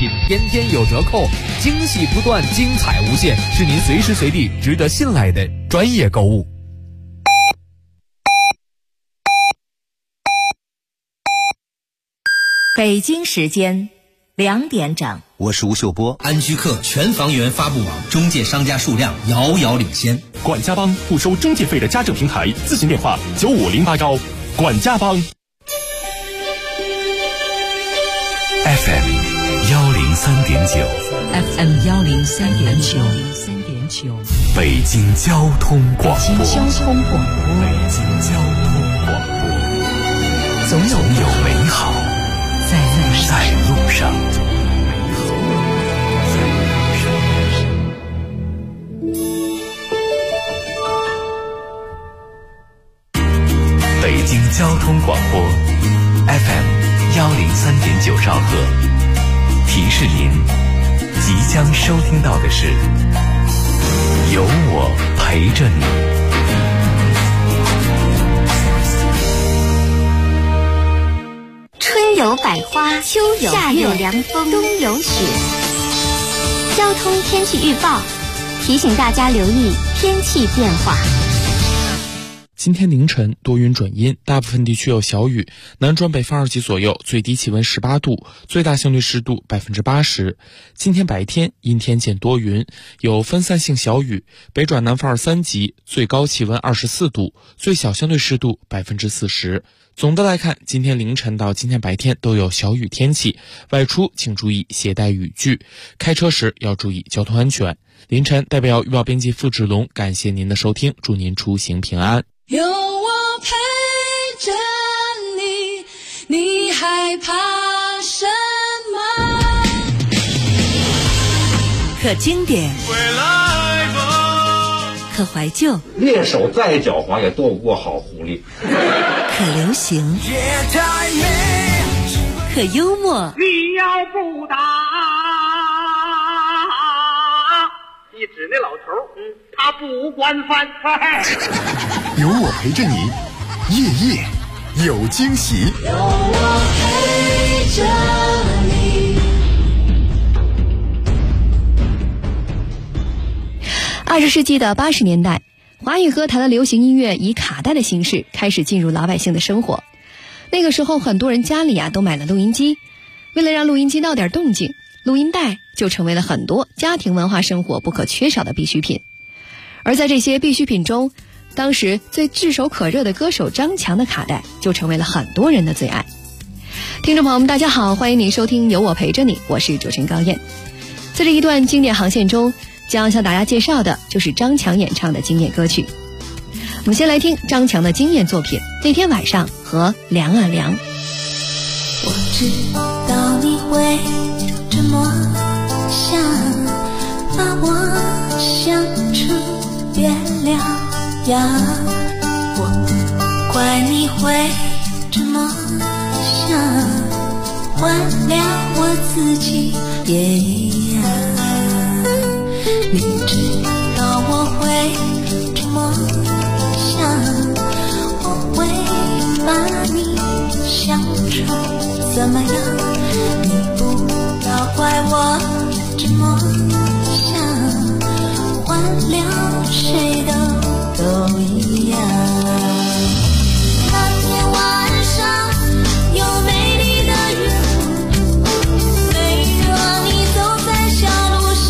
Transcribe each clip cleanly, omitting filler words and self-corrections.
品天天有折扣，惊喜不断，精彩无限，是您随时随地值得信赖的专业购物。 北京时间2点整， 我是吴秀波。 安居客全房源发布网中介商家数量遥遥领先。 管家帮不收中介费的家政平台，咨询电话9508管家帮。 FM 103.9 FM 103.9， 北京交通广播。 北京交通广播，总有美好在路上。北京交通广播 FM 103.9兆赫，提示您即将收听到的是有我陪着你。 春有百花，秋有夏有凉风，冬有雪。交通天气预报提醒大家留意天气变化。 今天凌晨多云转阴，大部分地区有小雨，南转北风2级左右，最低气温18度，最大相对湿度80%。今天白天阴天见多云，有分散性小雨，北转南风3级，最高气温24度，最小相对湿度40%。总的来看，今天凌晨到今天白天都有小雨天气，外出请注意携带雨具，开车时要注意交通安全。凌晨代表预报编辑付志龙感谢您的收听，祝您出行平安。 有我陪着你，你害怕什么？ 可经典，可怀旧， 猎手再狡猾也斗不过好狐狸。 可流行，可幽默。 你要不打，一指那老头，他不管饭。 有我陪着你，夜夜有惊喜。 有我陪着你。 20世纪的80年代，华语歌坛的流行音乐以卡带的形式开始进入老百姓的生活。那个时候，很多人家里都买了录音机，为了让录音机闹点动静，录音带就成为了很多家庭文化生活不可缺少的必需品。而在这些必需品中，当时最炙手可热的歌手张强的卡带就成为了很多人的最爱。听众朋友们大家好，欢迎您收听有我陪着你，我是主持人高燕。在这一段经典航线中，将向大家介绍的就是张强演唱的经典歌曲。我们先来听张强的经典作品《那天晚上》和《凉啊凉》。 我知道你会这么想，把我想成月亮呀，我怪你会这么想，换了我自己也一样。你知道我会这么想，我会把你想成怎么样？你不要怪我这么想，换了谁的都一样。那天晚上有美丽的云，没让你走在小路上。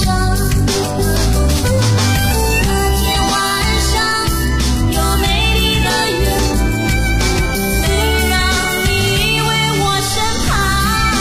那天晚上有美丽的云，没让你以为我身旁。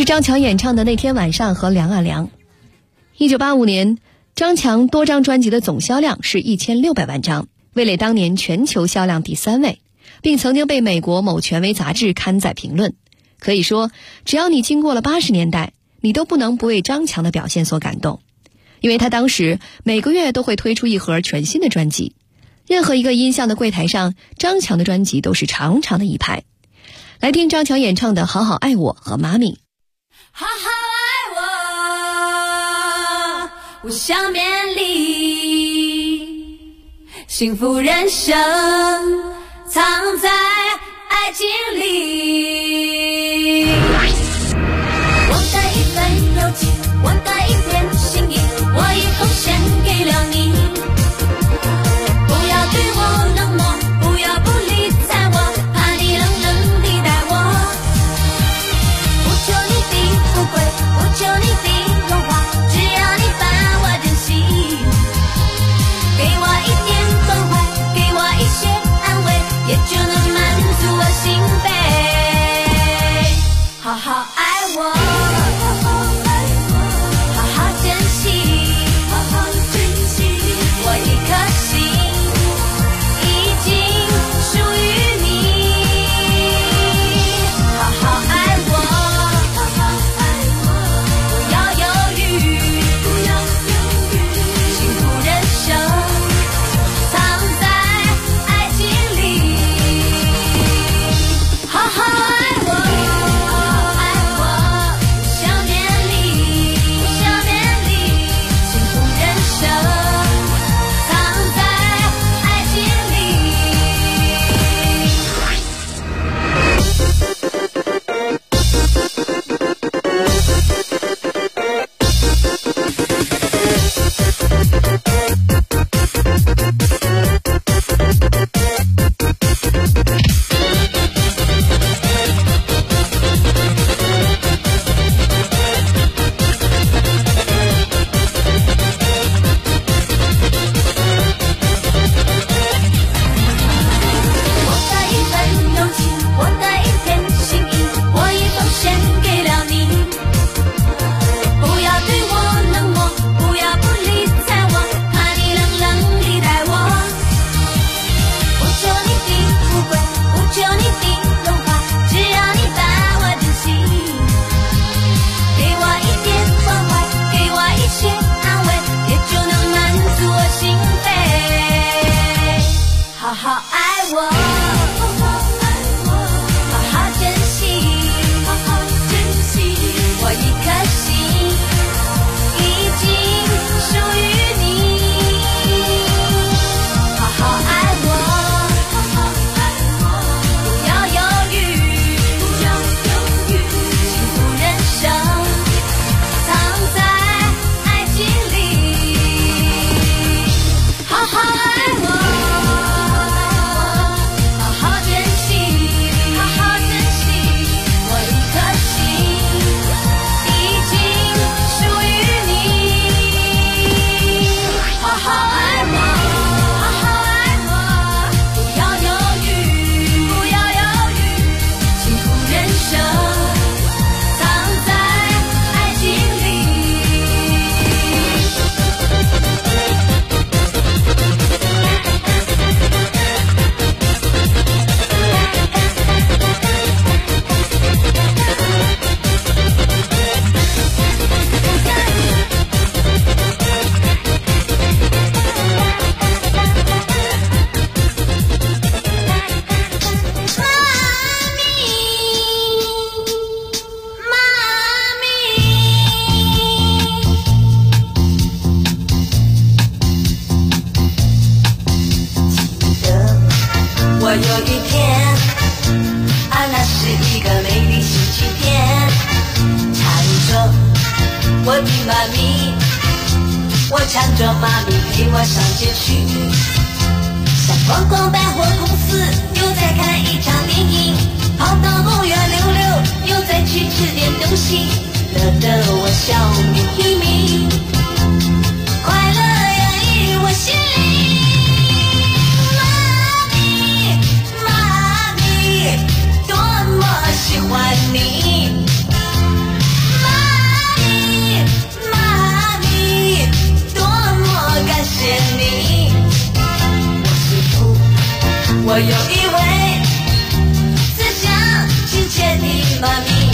张强演唱的《那天晚上》和《凉啊凉》。1985年，张强多张专辑的总销量是1600万张，位列当年全球销量第3位，并曾经被美国某权威杂志刊载评论。可以说，只要你经过了80年代，你都不能不为张强的表现所感动，因为他当时每个月都会推出一盒全新的专辑，任何一个音像的柜台上，张强的专辑都是长长的一排。来听张强演唱的《好好爱我》和《妈咪》。 好好爱我，我想勉励，幸福人生藏在爱情里。我的一份柔情，我的一片心意，我已奉献给了你。不要对我冷漠，不要不理睬我，怕你冷冷地待我。不求你的富贵，不求你的荣华，只要你把我珍惜。给我一点关怀，给我一些安慰，也就能满足我心扉。好好爱我，好好珍惜，我一颗心已经属于你。好好爱我，不要犹豫，幸福人生藏在爱情里。好好爱我，想勉励，幸福人生藏在爱情里。我的一份柔情，我的一片心意，我已奉献给了你。不要对我冷漠，不要不理睬我，怕你冷冷地待我。不求你的富贵，不求你的荣华，只要你把我珍惜。给我一点关怀，给我一些安慰，也就能满足我心扉。好好爱我，好好珍惜，我一颗心已经属于你。好好爱我，不要犹豫，幸福人生藏在爱情里。好好爱我，好好珍惜，我一颗心已经属于你。好好爱我，不要犹豫，幸福人生藏在爱情里。我有一天，那是一个美丽星期天，唱着我的妈咪，我唱着妈咪陪我上街去，像逛逛百货公司，又在看一场电影，跑到公园溜溜，又再去吃点东西，乐得我笑眯眯，快乐洋溢我心里。妈咪，多么喜欢你， 我有一位思想亲切的妈咪。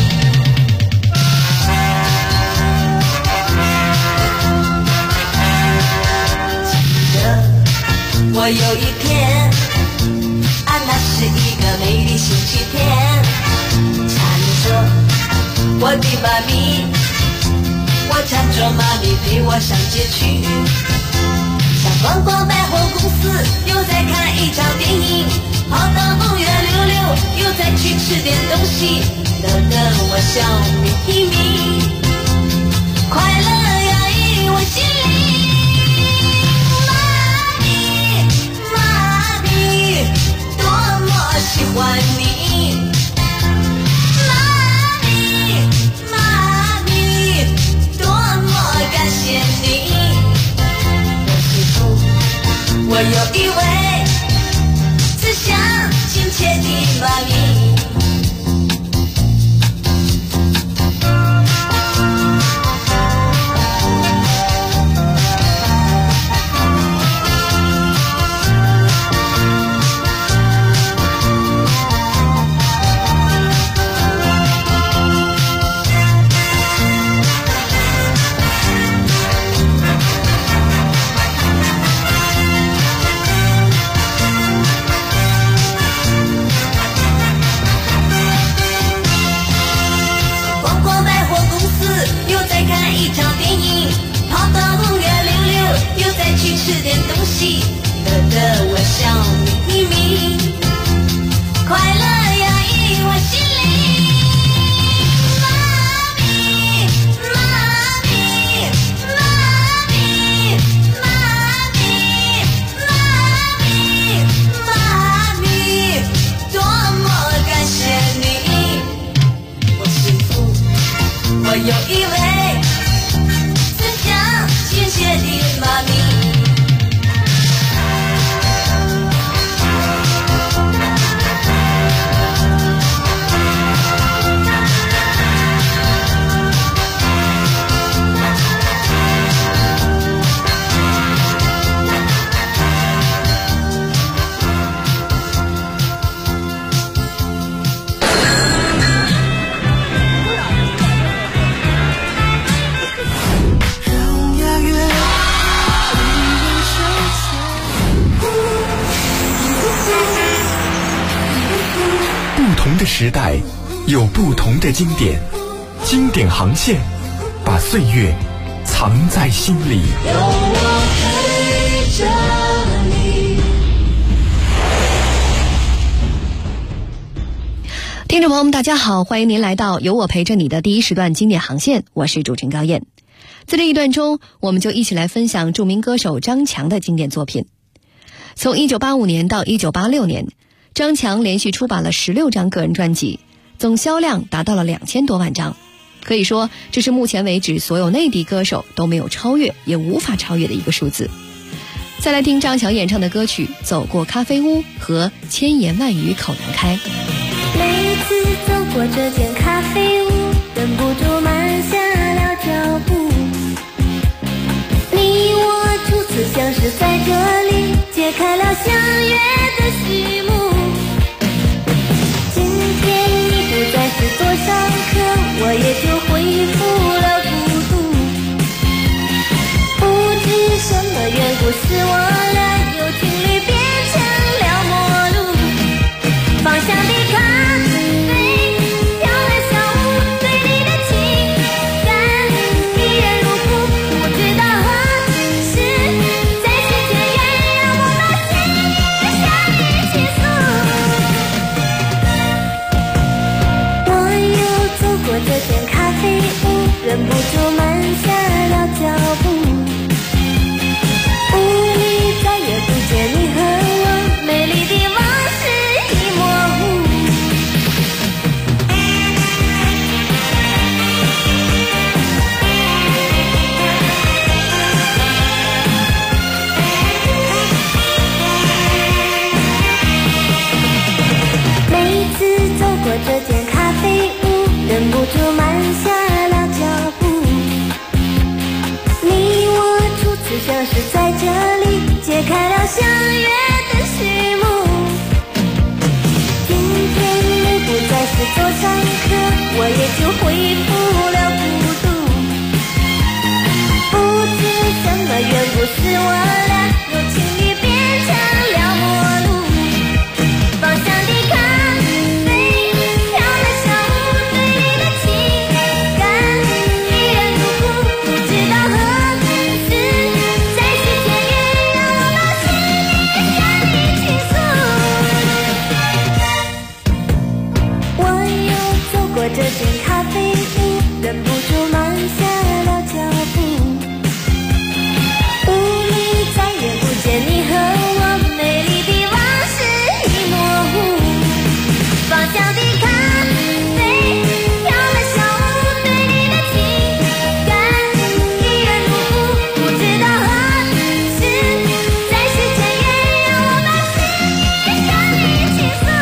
记得我有一天那是一个美丽星期天，查理说我的妈咪，我搀着妈咪陪我上街去，上逛逛百货公司，又再看一场电影，跑到公园溜溜，又再去吃点东西，乐得我笑眯眯，快乐洋溢我心里。喜欢你，妈咪，多么感谢你，我幸福。我有一位思想亲切的妈咪。吃点东西，乐得我笑眯眯，快乐洋溢我心里。妈咪，妈咪，妈咪，妈咪，妈咪，多么感谢你，我幸福。我有一位思想亲切的妈咪。 不同的时代有不同的经典，经典航线把岁月藏在心里。有我陪着你。听众朋友们大家好，欢迎您来到有我陪着你的第一时段经典航线，我是主持人高燕。在这一段中，我们就一起来分享著名歌手张强的经典作品。从1985年到1986年，张强连续出版了16张个人专辑，总销量达到了2000多万张，可以说这是目前为止所有内地歌手都没有超越也无法超越的一个数字。再来听张强演唱的歌曲《走过咖啡屋》和《千言万语口难开》。 每次走过这间咖啡屋，忍不住慢下了脚步，你我初次相识在这里，揭开了相约的序幕。今天你不再是座上客，我也就恢复了孤独。不知什么缘故，使我俩由情侣变成了陌路。芳香的咖啡，飘来小屋，对你的情感依然如故。不知道何时再续前缘，让我把心意向你倾诉。我又走过这间咖啡屋，忍不住慢下了脚步。屋里再也不见你和我，美丽的往事已模糊。每次走过这间咖啡屋，忍不住慢下了脚步。你我初次相识在这里，揭开了相约的序幕。 也就恢复了孤独。不知什么缘故使我俩由情侣变成了陌路。芳香的咖啡飘了小屋，对你的情感依然如故。不知道何时再续前缘，让我把心里向你倾诉。我又走过这间咖啡屋，忍不住慢下了脚步。屋里再也不见你和我，美丽的往事已模糊。芳香的咖啡飘了小屋，对你的情感依然如故。不知道何时再续前缘，让我把心里向你倾诉。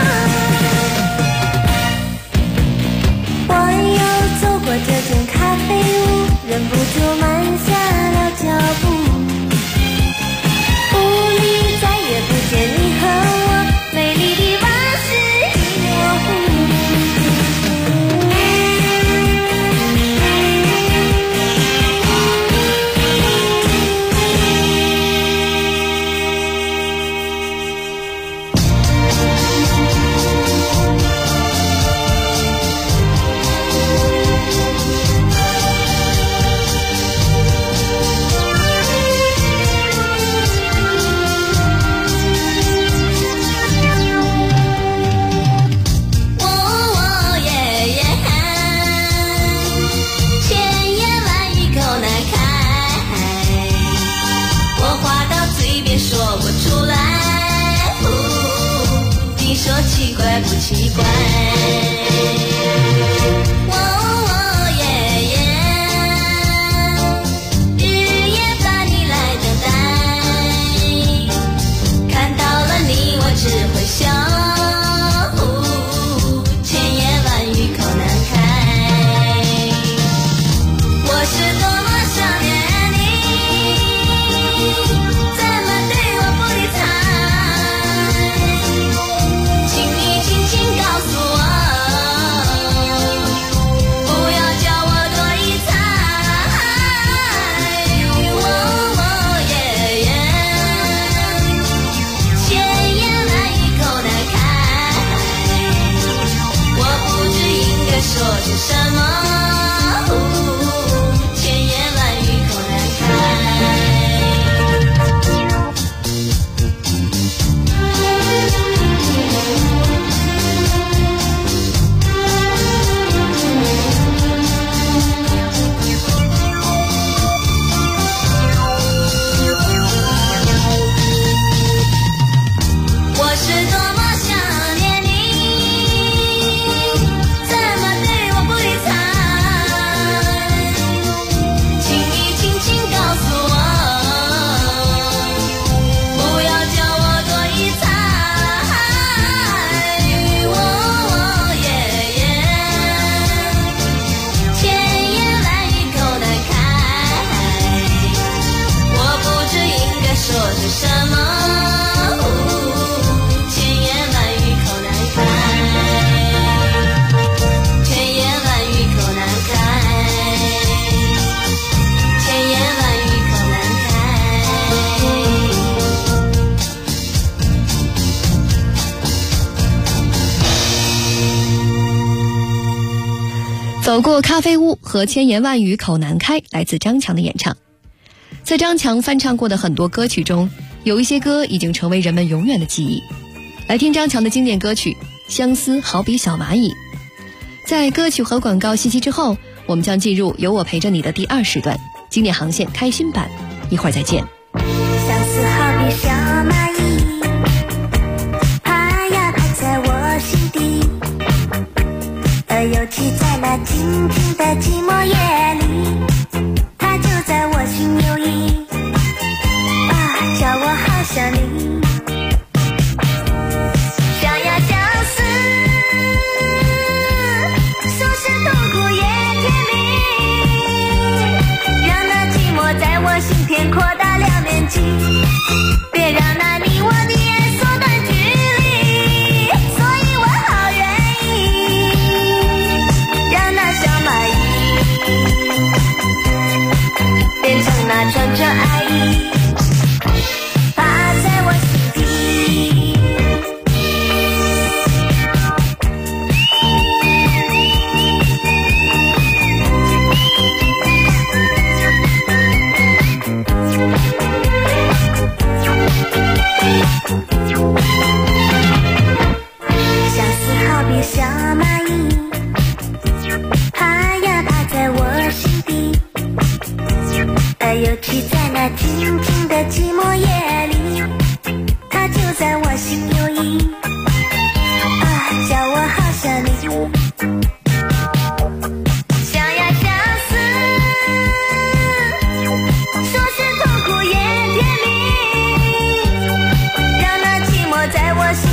我又走过这间咖啡屋，忍不住慢下了脚步。屋里再也不见你和我，美丽的往事已模糊。千言万语口难开，我话到嘴边说不出来。你说奇怪不奇怪？日夜把你来等待，看到了你我只会笑。千言万语口难开，我是多么想念你，怎么对我不理睬？请你轻轻告诉我，不要叫我多疑猜。千言万语口难开，我不知应该说出什么。千言万语口难开。我是多么想念你，怎么对我不理睬？请你轻轻告诉我，不要叫我多疑猜。千言万语口难开，我不知应该说出什么。千言万语口难开，千言万语口难开，千言万语口难走过咖啡屋和千言万语口难开，来自张强的演唱。在张强翻唱过的很多歌曲中，有一些歌已经成为人们永远的记忆。来听张强的经典歌曲《相思好比小蚂蚁》。在歌曲和广告信息之后，我们将进入有我陪着你的第2时段，经典航线开心版，一会儿再见。 相思好比小蚂蚁，爬呀爬在我心底，尤其在那静静的寂寞夜里，它就在我心留意，叫我好想你。想呀相思，说是痛苦也甜蜜，让那寂寞在我心田扩大了。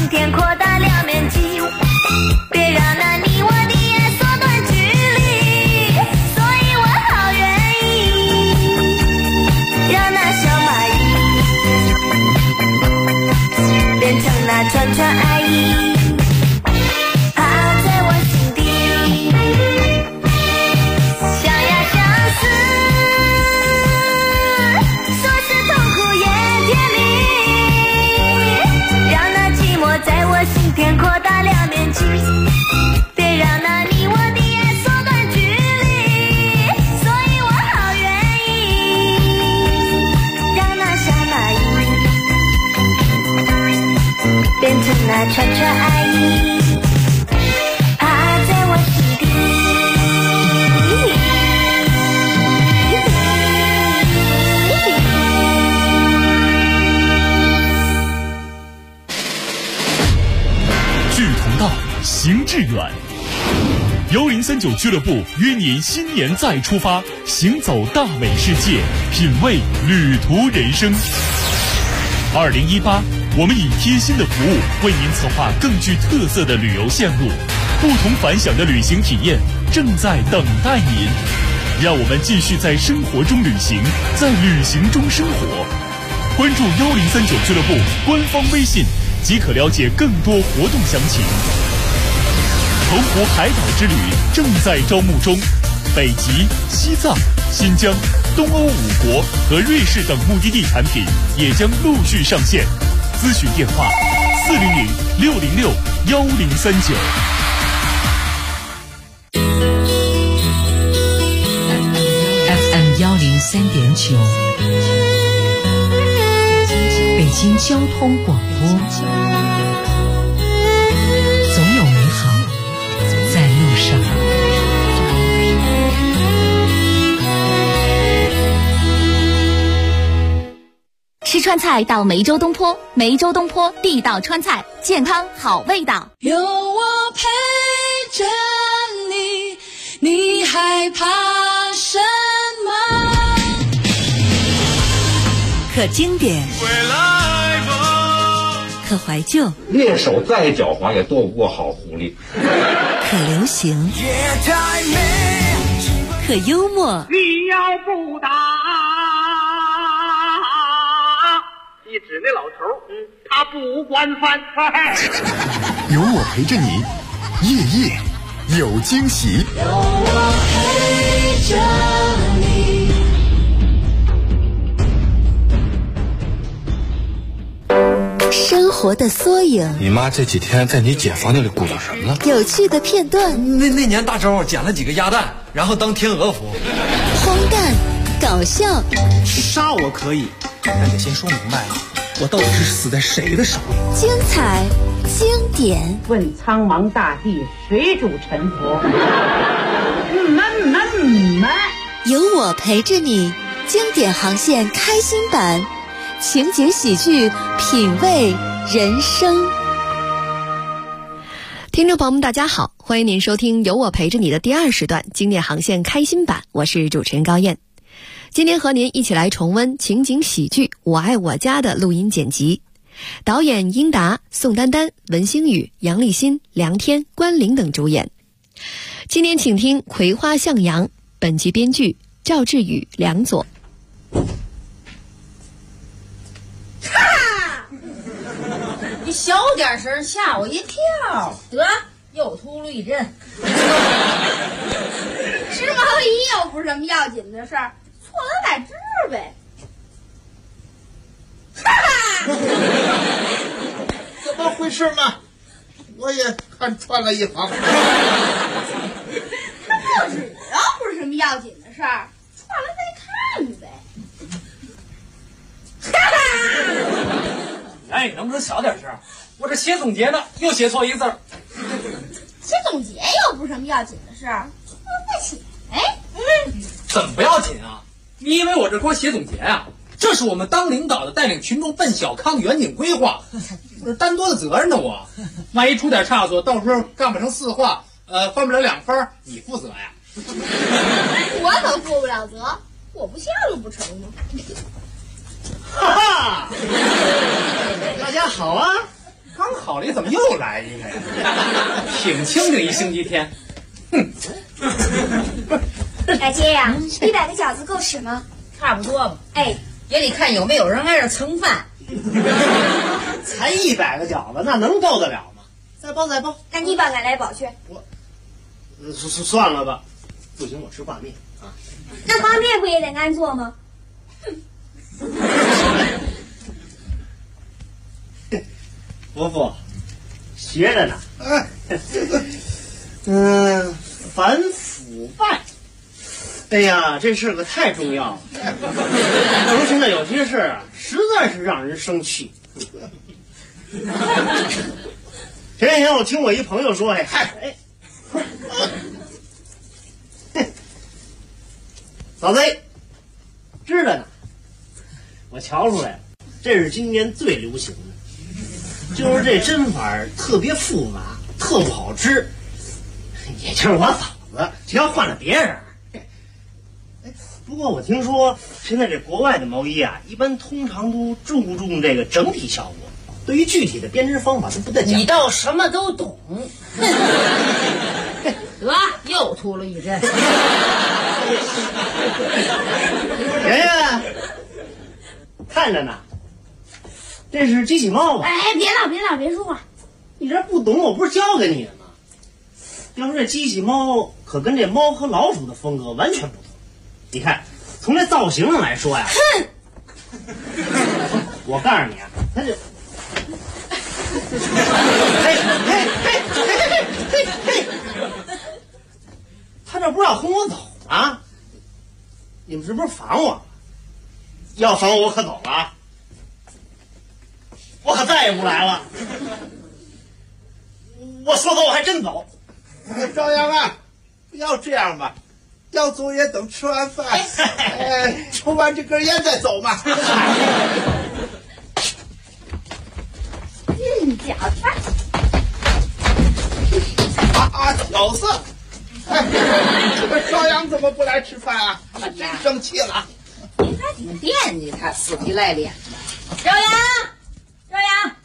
心田扩大了面积，别让那你我的眼缩短距离，所以我好愿意让那小蚂蚁变成那串串爱意，趴在我心底，想呀相思，说是痛苦也甜蜜，让那寂寞在我心田扩大了面积，别让那你我的眼缩短距离，所以我好愿意让那小蚂蚁变成那串串爱意，趴在我心底。 志同道，行致远。1039俱乐部约您新年再出发，行走大美世界，品味旅途人生。2018，我们以贴心的服务为您策划更具特色的旅游线路，不同凡响的旅行体验正在等待您。让我们继续在生活中旅行，在旅行中生活。关注1039俱乐部官方微信，即可了解更多活动详情。澎湖海岛之旅正在招募中，北极、西藏、新疆、东欧5国和瑞士等目的地产品也将陆续上线。咨询电话400-606-1039。 FM 103.9，北京交通广播，总有美好在路上。 吃川菜到梅州东坡，梅州东坡地道川菜，健康好味道。 有我陪着你，你害怕什么？ 可经典，可怀旧， 猎手再狡猾也斗不过好狐狸。 可流行，可幽默。 你要不打，一指那老头，他不管饭。 有我陪着你，夜夜有惊喜。 有我陪着你。 生活的缩影， 你妈这几天在你姐房那里鼓捣什么呢？ 有趣的片段。 那年大周捡了几个鸭蛋，然后当天鹅服。 荒诞，搞笑。 杀我可以，但得先说明白了，我到底是死在谁的手里？ 精彩，经典。 问苍茫大地，谁主沉浮？ 有我陪着你，经典航线开心版。情景喜剧，品味人生。 听众朋友们大家好，欢迎您收听有我陪着你的第2时段经典航线开心版，我是主持人高燕。今天和您一起来重温情景喜剧《我爱我家》的录音剪辑，导演英达、宋丹丹、文星宇、杨立新、梁天、关凌等主演。今天请听《葵花向阳》，本集编剧赵志宇、梁左。 你小点声，吓我一跳！得，又秃噜一针。 织毛衣又不是什么要紧的事儿，错了再织呗。 哈哈，怎么回事嘛？我也看穿了一行。 那报纸又不是什么要紧的事儿，错了再看呗。 哈哈。哎，能不能小点声？我这写总结呢，又写错一个字儿。 写总结又不是什么要紧的事儿，错了再写。 怎么不要紧啊？你以为我这光写总结啊？这是我们当领导的带领群众奔小康远景规划，我是担多大责任呢我。万一出点差错，到时候干不成4画，翻不了2分，你负责呀？ 我可负不了责，我不下了不成吗？ 哈哈，大家好啊！ 刚好了，怎么又来一个呀？挺清静一星期天。 大姐呀，100个饺子够使吗？ 差不多吧。 哎， 也得看有没有人挨着蹭饭。 才100个饺子，那能够得了吗？再包再包。 那你帮俺来包去。 算了吧，不行，我吃挂面啊。 那挂面不也得俺做吗？ 伯父，学着呢。反腐败。哎呀，这事可太重要了。可是现在有些事啊，实在是让人生气。前几天我听我一朋友说，嫂子，知道呢。我瞧出来了，这是今年最流行的，就是这针法特别复杂，特不好吃。也就是我嫂子，只要换了别人。不过我听说现在这国外的毛衣啊，一般通常都注重这个整体效果，对于具体的编织方法都不太讲究。 你倒什么都懂。得，又秃了一针。 圆圆，看着呢，这是机器猫吧？ 哎，别闹，别说话。 你这不懂，我不是教给你的吗？要说这机器猫可跟这猫和老鼠的风格完全不同。你看，从这造型上来说呀， 哼！ 我告诉你啊，它就，他这不是要轰我走啊？你们是不是防我？要防我可走了啊！我可再也不来了。我说走我还真走。 朝阳啊，不要这样吧。要走也等吃完饭，抽完这根烟再走嘛。 真假的！ 小子，这个朝阳怎么不来吃饭啊？真生气了。 你还挺惦记他，死皮赖脸的。朝阳，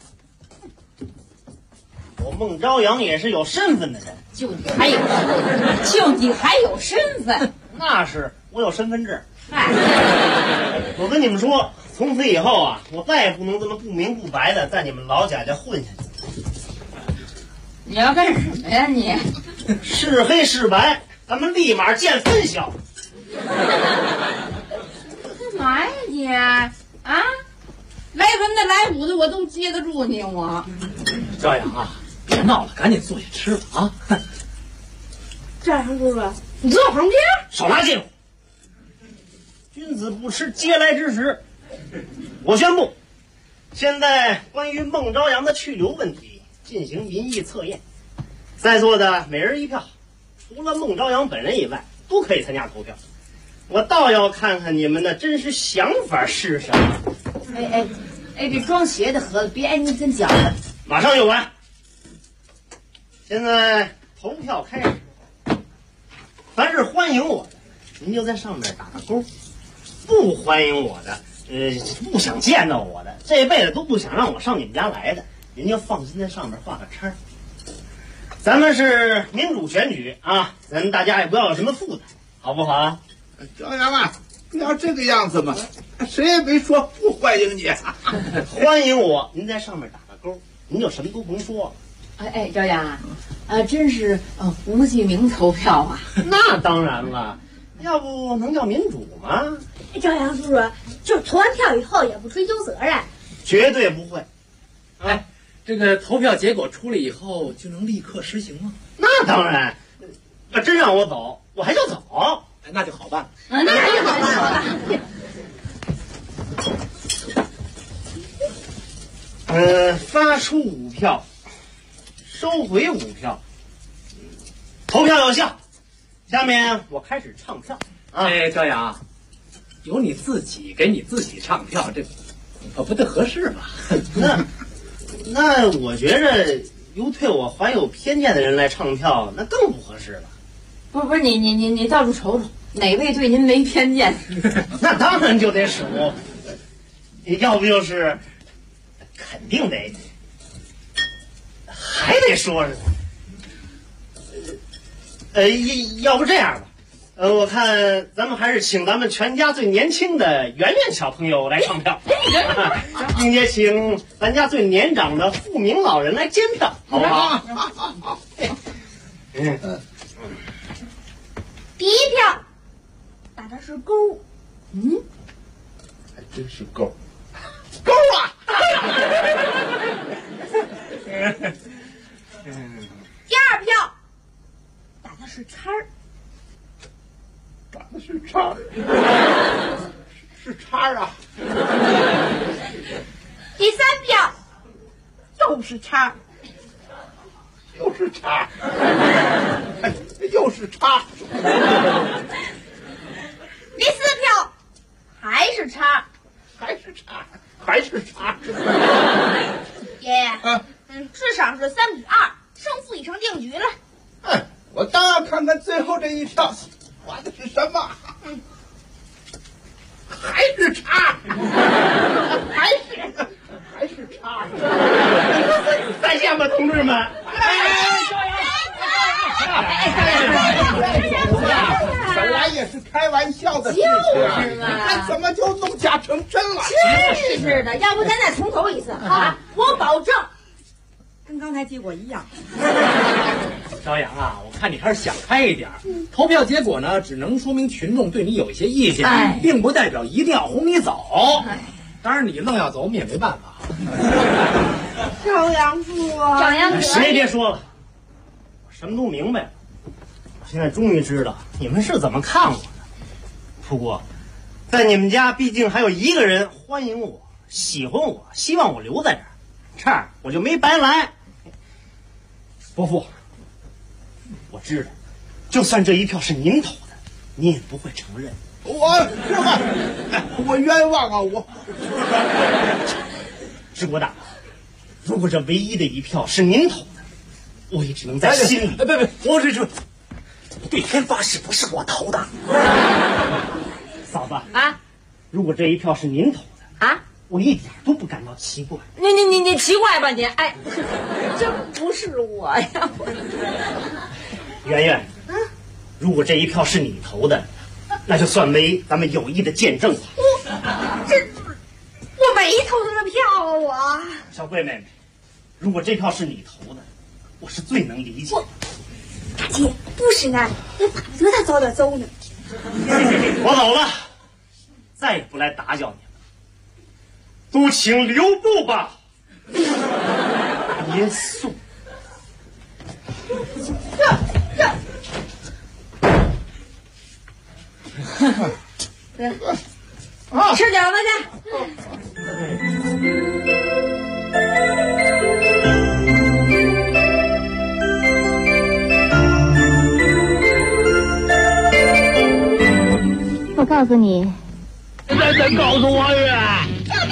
我孟朝阳也是有身份的人。 就你还有身份？ 那是，我有身份证。我跟你们说，从此以后啊，我再也不能这么不明不白的在你们老贾家混下去。 你要干什么呀你？ 是黑是白，咱们立马见分晓。 干嘛呀你？啊，来文的来武的我都接得住你我。 朝阳啊，别闹了，赶紧坐下吃吧啊！ 朝阳叔叔，你坐我旁边， 少拿近乎。君子不吃嗟来之食。我宣布，现在关于孟朝阳的去留问题进行民意测验，在座的每人一票，除了孟朝阳本人以外，都可以参加投票。我倒要看看你们的真实想法是什么。 这装鞋的盒子别挨你跟脚了。 马上有完。现在投票开始，凡是欢迎我的，您就在上面打个勾；不欢迎我的，不想见到我的，这辈子都不想让我上你们家来的，您就放心在上面画个叉。咱们是民主选举啊，咱大家也不要有什么负担，好不好啊？ 朝阳啊，不要这个样子嘛，谁也没说不欢迎你。 欢迎我，您在上面打个勾，您就什么都甭说了。 朝阳啊，真是胡记名投票啊？ 那当然了，要不能叫民主吗？ 朝阳叔叔，就投完票以后也不追究责任？ 绝对不会。 这个投票结果出来以后就能立刻实行吗？ 那当然，真让我走，我还就走。 那就好办。 那就好办。 发出5票，收回5票，投票有效。下面我开始唱票啊。 朝阳，由你自己给你自己唱票，这不太合适吧？ 那我觉着由对我怀有偏见的人来唱票，那更不合适了。 不是你到处瞅瞅，哪位对您没偏见？ 那当然就得数，要不就是肯定得也说是。要不这样吧，我看咱们还是请咱们全家最年轻的圆圆小朋友来唱票，并且请咱家最年长的富明老人来监票，好不好？ 第一票打的是勾， 还真是勾，勾啊！ 第二票打的是叉儿， 打的是叉，是叉啊！ 第三票又是叉， 又是叉，又是叉。 第四票还是叉， 还是叉，还是叉。 爷爷，至少是3-2，胜负已成定局了。 我倒要看看最后这一票花的是什么。还是叉，还是叉。 再见吧，同志们。 本来也是开玩笑的事情， 就是嘛， 看怎么就弄假成真了。 真是的，要不咱再从头一次啊！我保证，跟刚才结果一样。 朝阳啊，我看你还是想开一点。投票结果呢，只能说明群众对你有一些意见，并不代表一定要轰你走。当然，你愣要走，我们也没办法。 朝阳叔，朝阳哥， 谁也别说了，我什么都明白了。我现在终于知道你们是怎么看我的。不过，在你们家毕竟还有一个人欢迎我、喜欢我、希望我留在这儿，这儿我就没白来。伯父，我知道，就算这一票是您投的，你也不会承认。 我冤枉啊！我治国大，如果这唯一的一票是您投的，我也只能在心里。我这对天发誓，不是我投的。嫂子啊，如果这一票是您投的啊，我一点都不感到奇怪。 你奇怪吧你？哎，真不是我呀！ 圆圆，如果这一票是你投的，那就算为咱们友谊的见证吧。 我没投他的票啊！我小桂妹妹，如果这票是你投的，我是最能理解。 大姐，不是俺，我巴不得他早点走呢。 我走了，再也不来打搅你们，都请留步吧，别送。 吃饺子去。 我告诉你， 再告诉我呀！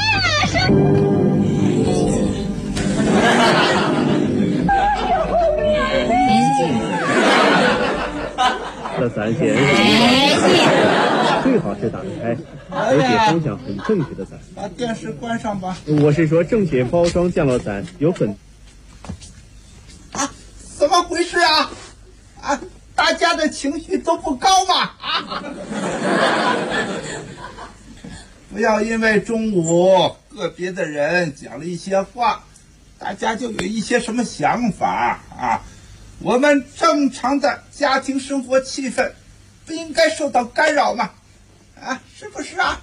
这伞显然最好是打开，而且方向很正确的伞。 把电视关上吧。 我是说，正确包装降落伞有很怎么回事啊？大家的情绪都不高嘛！不要因为中午个别的人讲了一些话，大家就有一些什么想法啊。我们正常的家庭生活气氛不应该受到干扰吗？是不是啊？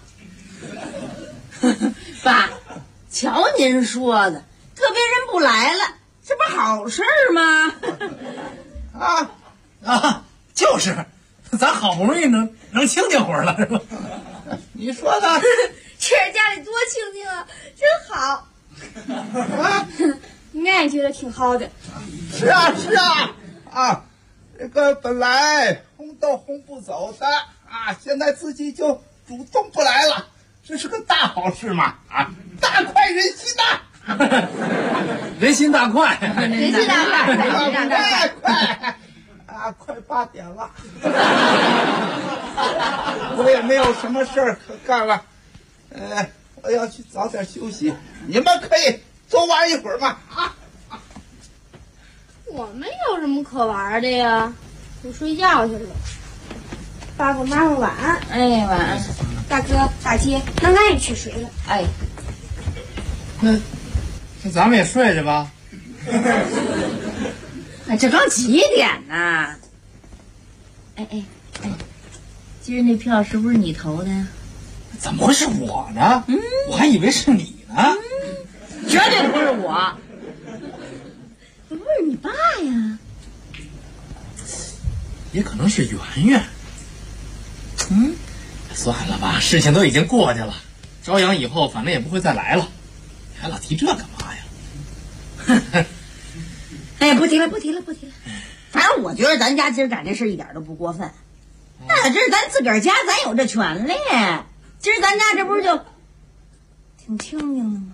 爸，瞧您说的，个别人不来了，这不好事吗？ 就是，咱好不容易能清静会儿了，是吧？ 你说的， 这家里多清静啊，真好。俺也觉得挺好的。 是啊，这个本来轰都轰不走的现在自己就主动不来了，这是个大好事嘛！大快人心呐！ 人心大快， 人心大快， 快8点了，我也没有什么事儿可干了，我要去早点休息，你们可以多玩一会儿嘛我们有什么可玩的呀？我睡觉去了。爸爸妈妈晚安。 哎，晚安。 大哥大姐，那俺也去睡了。 哎， 那咱们也睡去吧。 哎，这刚几点呢？哎，今儿那票是不是你投的呀？ 怎么会是我呢？我还以为是你呢。 绝对不是我。不是你爸呀？ 也可能是圆圆。算了吧，事情都已经过去了，朝阳以后反正也不会再来了，你还老提这干嘛呀？ 哎，不提了。反正我觉得咱家今儿干这事一点都不过分，那这是咱自个儿家，咱有这权利。今儿咱家这不是就挺清静的吗？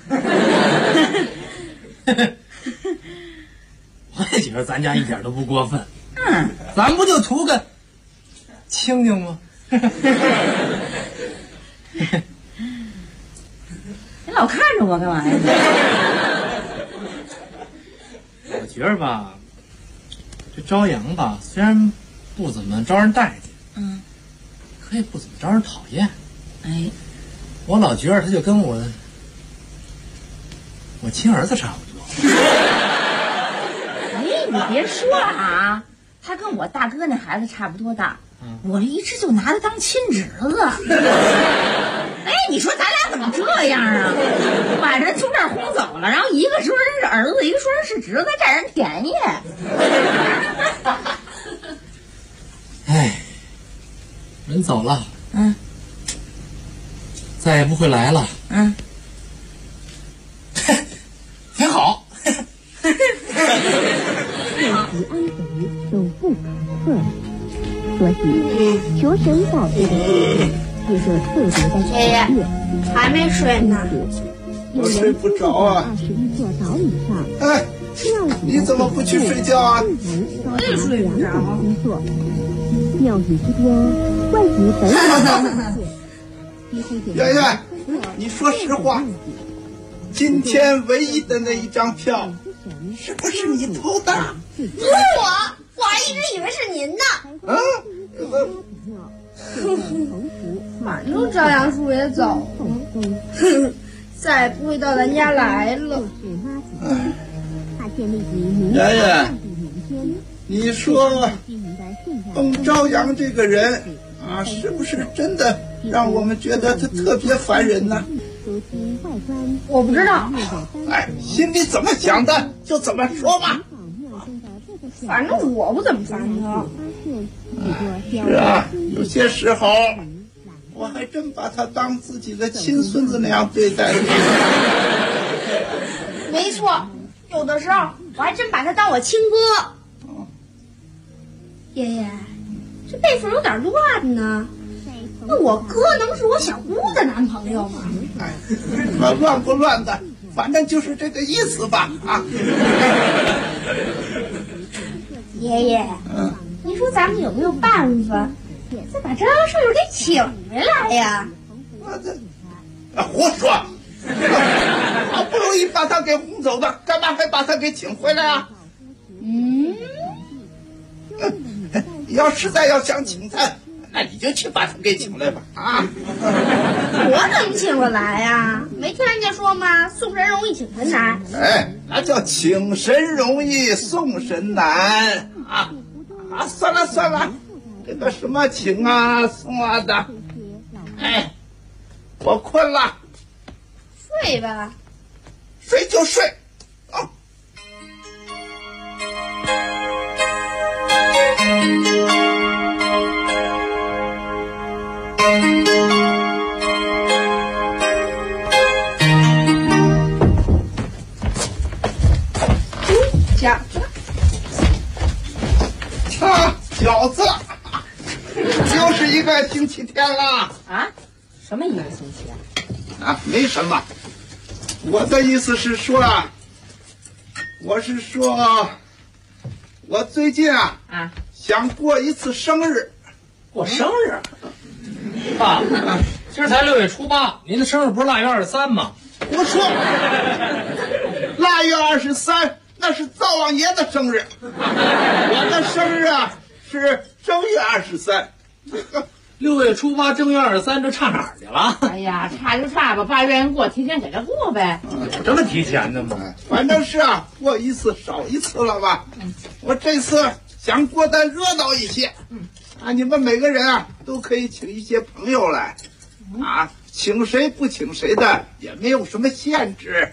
我也觉得咱家一点都不过分。咱不就图个清静吗？ 你老看着我干嘛呀？ 我觉着吧，这朝阳吧，虽然不怎么招人待见，可以不怎么招人讨厌。 哎， 我老觉着他就跟我亲儿子差不多。 哎，你别说啊，他跟我大哥那孩子差不多大，我一直就拿他当亲侄子。哎，你说咱俩怎么这样啊？把人从这儿轰走了，然后一个说人是儿子，一个说人是侄子，占人便宜。 哎，人走了，再也不会来了，挺好。 都不可测，所以求神保佑的也就特别的爷爷还没睡呢， 我睡不着啊。 21座岛屿上， 哎，你怎么不去睡觉啊？ 我也睡不着。 庙宇之边，关于本圆圆，你说实话，今天唯一的那一张票，是不是你投的？ 不是我还一直以为是您呢。反正朝阳叔也走了，再也不会到咱家来了。 圆圆，你说孟朝阳这个人啊，是不是真的让我们觉得他特别烦人呢？ 我不知道， 哎，心里怎么想的就怎么说吧。 反正我不怎么烦他。 是啊，有些时候我还真把他当自己的亲孙子那样对待。 没错，有的时候我还真把他当我亲哥。爷爷，这辈分有点乱呢。那我哥能是我小姑的男朋友吗？ 哎，乱不乱的，反正就是这个意思吧。啊， 爷爷，你说咱们有没有办法再把朝阳叔叔给请回来呀？ 胡说！好不容易把他给轰走的，干嘛还把他给请回来啊？要实在要想请他，那你就去把他给请来吧。啊！ 我怎么请过来呀？没听人家说吗？送神容易请神难。 哎，那叫请神容易送神难啊！算了，这个什么请啊送啊的，哎，我困了， 睡吧， 睡就睡。饺子，又是一个星期天了啊？什么一个星期啊？没什么，我的意思是说，我最近想过一次生日。 过生日？爸，今儿才6月初8，您的生日不是腊月23吗？ 我说，腊月23 那是灶王爷的生日，我的生日啊是正月23。 6月初8，正月23，这差哪儿去了？ 哎呀，差就差吧，8月份过，提前给他过呗。 这么提前的吗？ 反正是啊，过一次少一次了吧。我这次想过得热闹一些，你们每个人啊都可以请一些朋友来，请谁不请谁的也没有什么限制，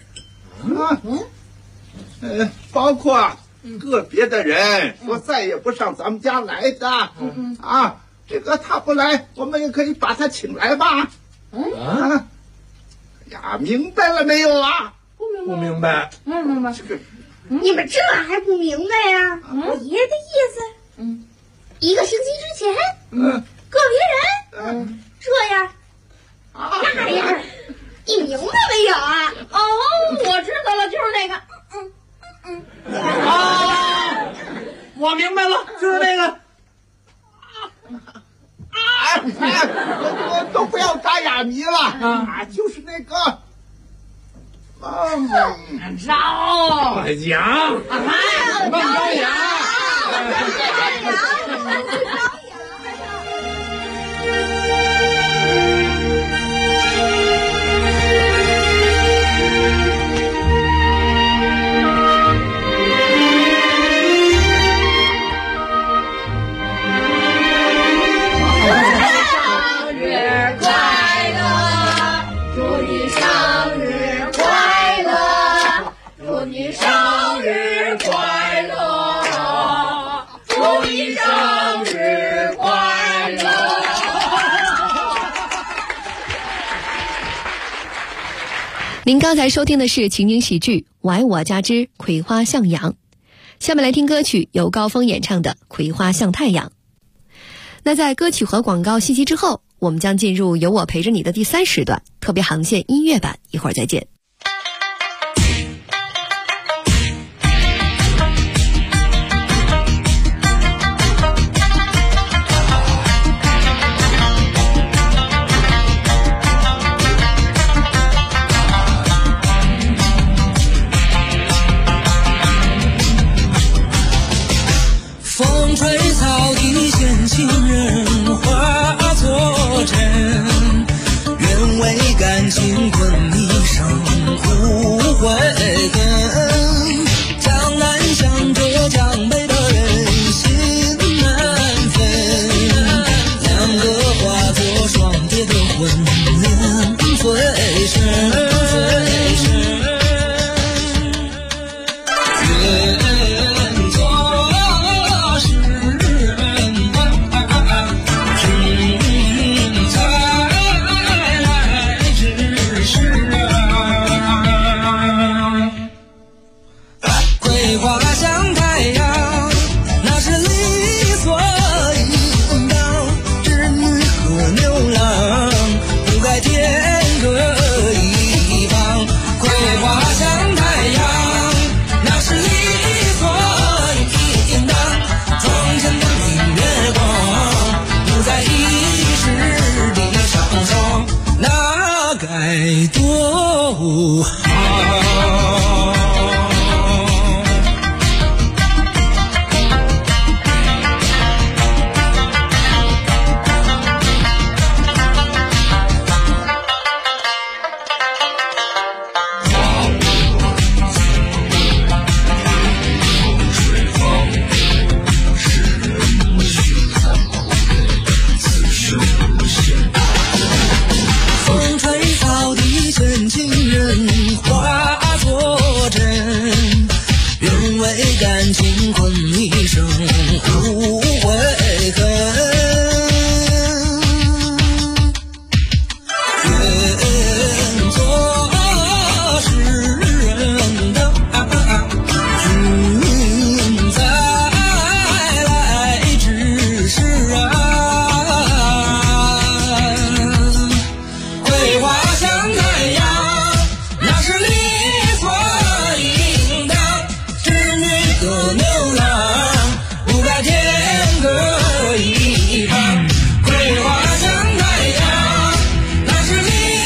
包括个别的人说再也不上咱们家来的，这个他不来，我们也可以把他请来吧。明白了没有啊？ 不明白。 明白。 你们这还不明白呀？我爷的意思，1个星期之前，个别人，这样，那样，你明白没有啊？ 哦，我知道了，就是那个， 我明白了，就是那个。 都不要打哑谜了，就是那个赵阳， 孟朝阳。 您刚才收听的是情景喜剧《玩我家之葵花向阳》，下面来听歌曲由高峰演唱的《葵花像太阳》。那在歌曲和广告信息之后，我们将进入由我陪着你的第3时段特别航线音乐版，一会儿再见。 风吹草低见情人，化作尘，愿为感情困一生无悔恨。江南向着江北的人心难分，两个化作双蝶的魂，人最深。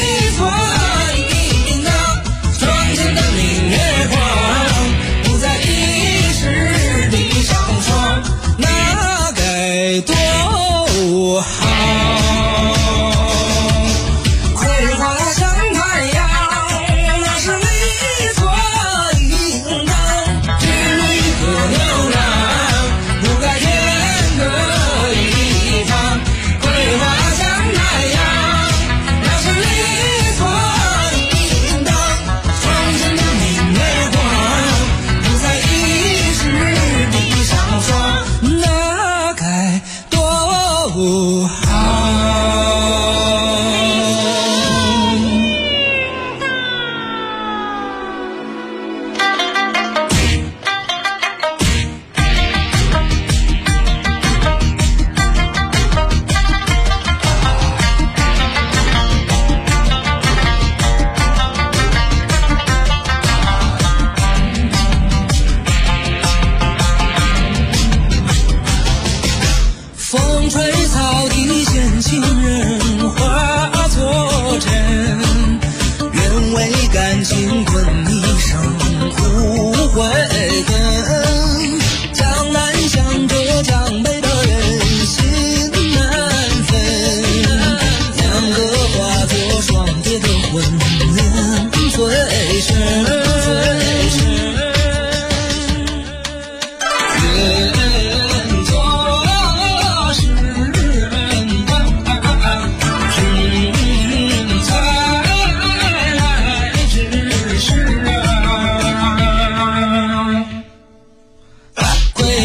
不在意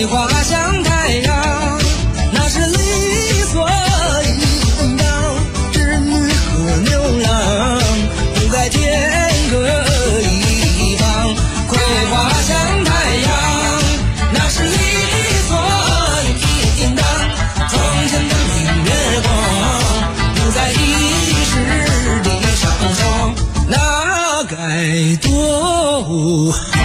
桂花像太阳，那是理所应当。织女和牛郎不在天各一方。桂花像太阳，那是理所应当。窗前的明月光，不在一时地上霜，那该多好。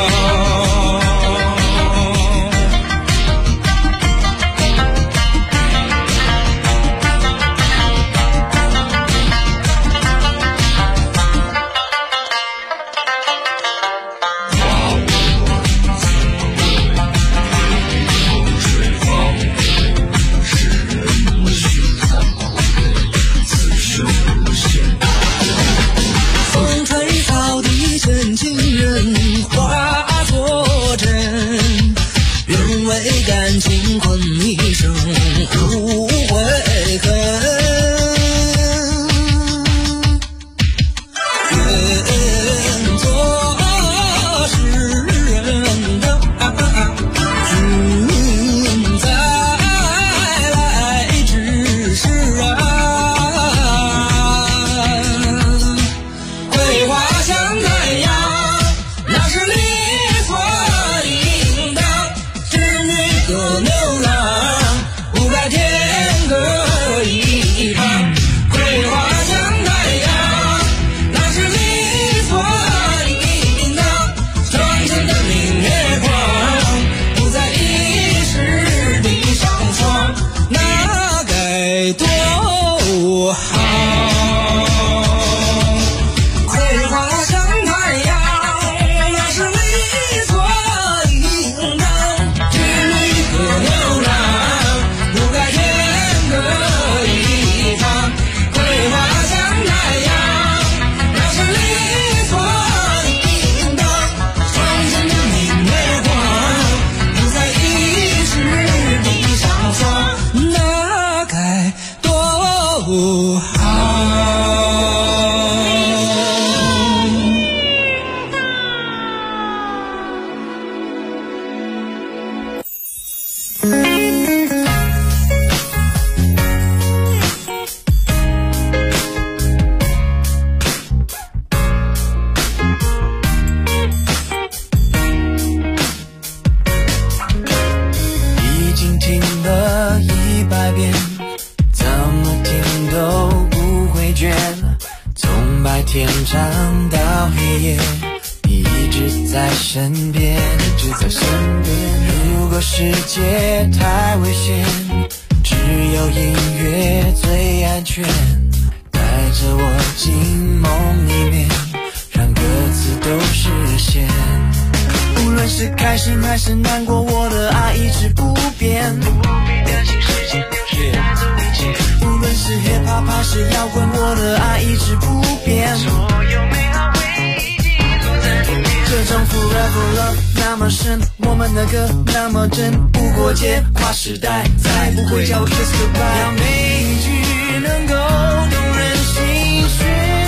时代再不会叫 kiss goodbye， 要每一句能够动人心弦。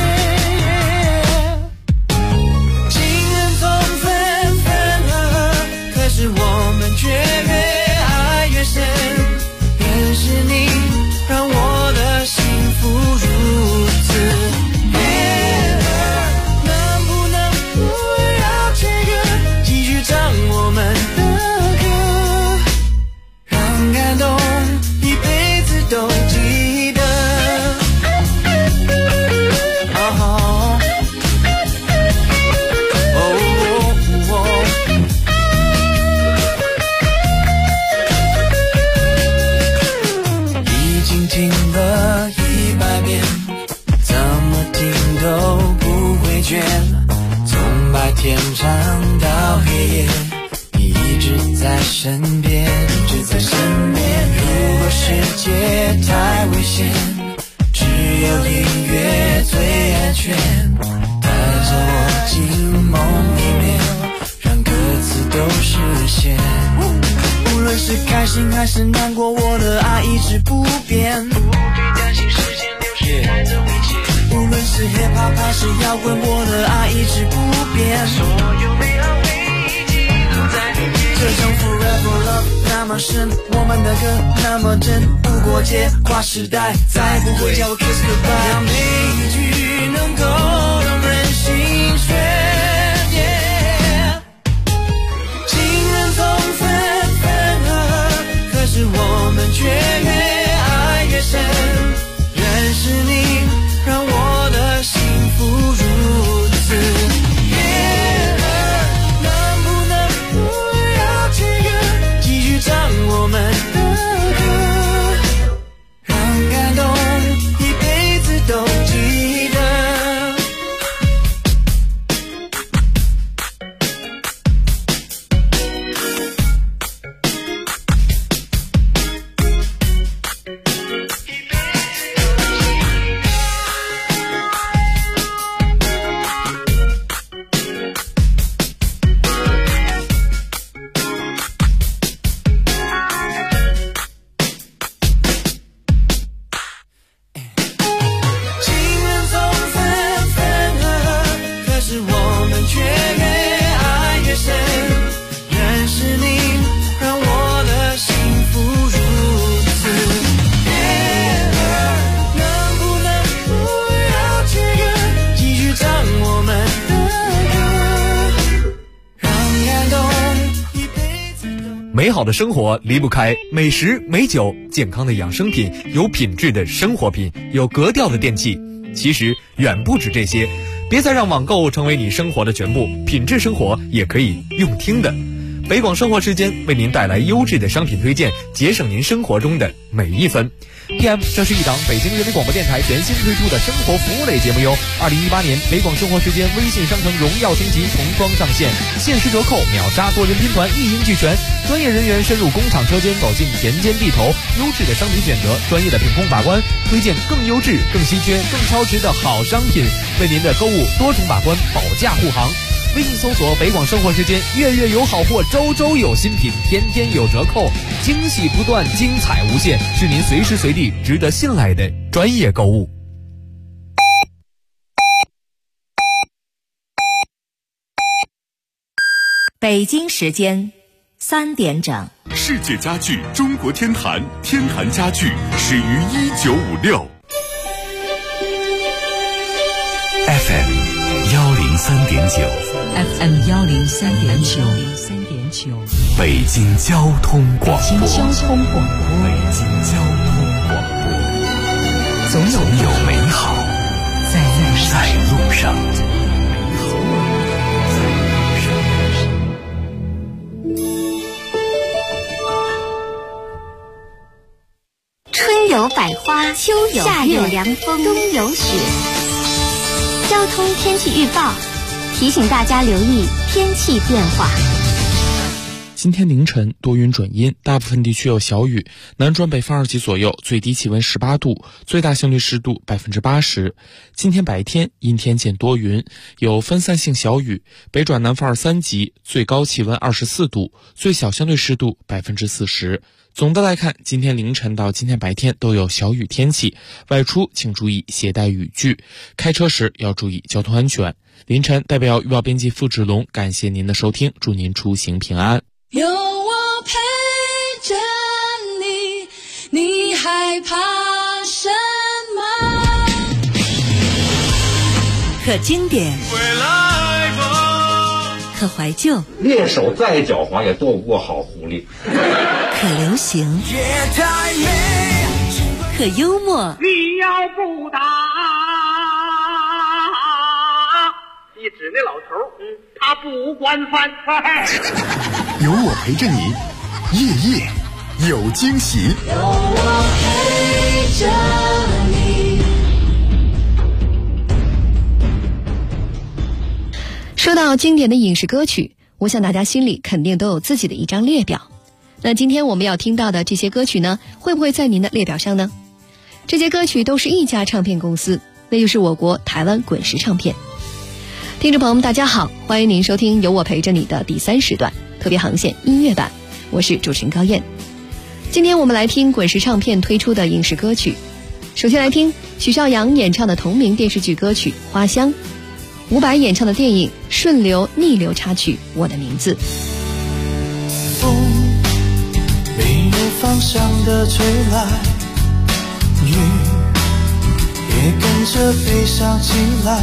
情人从分分合合开始，我们却越爱越深。便是你让我的幸福如此悦耳，能不能不要这个继续唱我们的感动一辈子都记得。已经听了100遍，怎么听都不会倦。从白天唱到黑夜，一直在身边，一直在身边。如果世界太危险，只有音乐最安全。带着我进梦里面，让歌词都实现。无论是开心还是难过，我的爱一直不变。不必担心时间流逝带走一切。无论是 hip hop 还是摇滚，我的爱一直不变。所有美好回忆记录在里面。这种 forever love 么深，我们的歌那么真，不过界跨时代，再不会叫我 kiss goodbye， 让每一句能够让人心碎。情人总分分合合，可是我们却越爱越深。认识你，让我的幸福如此悦耳。能不能不要这个，继续唱我们的歌，让感动一辈子都记得。 美好的生活离不开美食、美酒、健康的养生品、有品质的生活品、有格调的电器。其实远不止这些，别再让网购成为你生活的全部，品质生活也可以用听的。北广生活时间为您带来优质的商品推荐，节省您生活中的每一分。PM， 这是一档北京人民广播电台全新推出的生活服务类节目哟。2018年北广生活时间微信商城荣耀升级重装上线，限时折扣，秒杀多人拼团，一应俱全。专业人员深入工厂车间，走进田间地头，优质的商品选择，专业的品控把关，推荐更优质、更稀缺、更超值的好商品，为您的购物多重把关，保驾护航。微信搜索北广生活时间，月月有好货，周周有新品，天天有折扣，惊喜不断，精彩无限，是您随时随地值得信赖的专业购物。 北京时间3点整。 世界家具中国天坛，天坛家具始于1956。 FM 103.9 FM 103.9， 北京交通广播， 北京交通广播， 北京交通广播，总有美好在路上。 春有百花，秋有夏有凉风，冬有雪。交通天气预报提醒大家留意天气变化。 今天凌晨多云转阴，大部分地区有小雨，南转北风2级左右，最低气温18度，最大相对湿度80%。今天白天阴天见多云，有分散性小雨，北转南风2、3级，最高气温24度，最小相对湿度40%。总的来看，今天凌晨到今天白天都有小雨天气，外出请注意携带雨具，开车时要注意交通安全。凌晨代表预报编辑付志龙感谢您的收听，祝您出行平安。 有我陪着你，你害怕什么？ 可经典，可怀旧， 猎手再狡猾也斗不过好狐狸。 可流行，可幽默。 你要不打，一指那老头，他不管饭。 有我陪着你，夜夜有惊喜。 有我陪着你。 说到经典的影视歌曲，我想大家心里肯定都有自己的一张列表。那今天我们要听到的这些歌曲呢，会不会在您的列表上呢？这些歌曲都是一家唱片公司，那就是我国台湾滚石唱片。听众朋友们大家好，欢迎您收听有我陪着你的第3时段特别航线音乐版，我是主持人高燕。今天我们来听滚石唱片推出的影视歌曲。首先来听许绍洋演唱的同名电视剧歌曲《花香》，伍佰演唱的电影《顺流逆流》插曲《我的名字》。 风没方向的吹来，雨也跟着悲伤起来，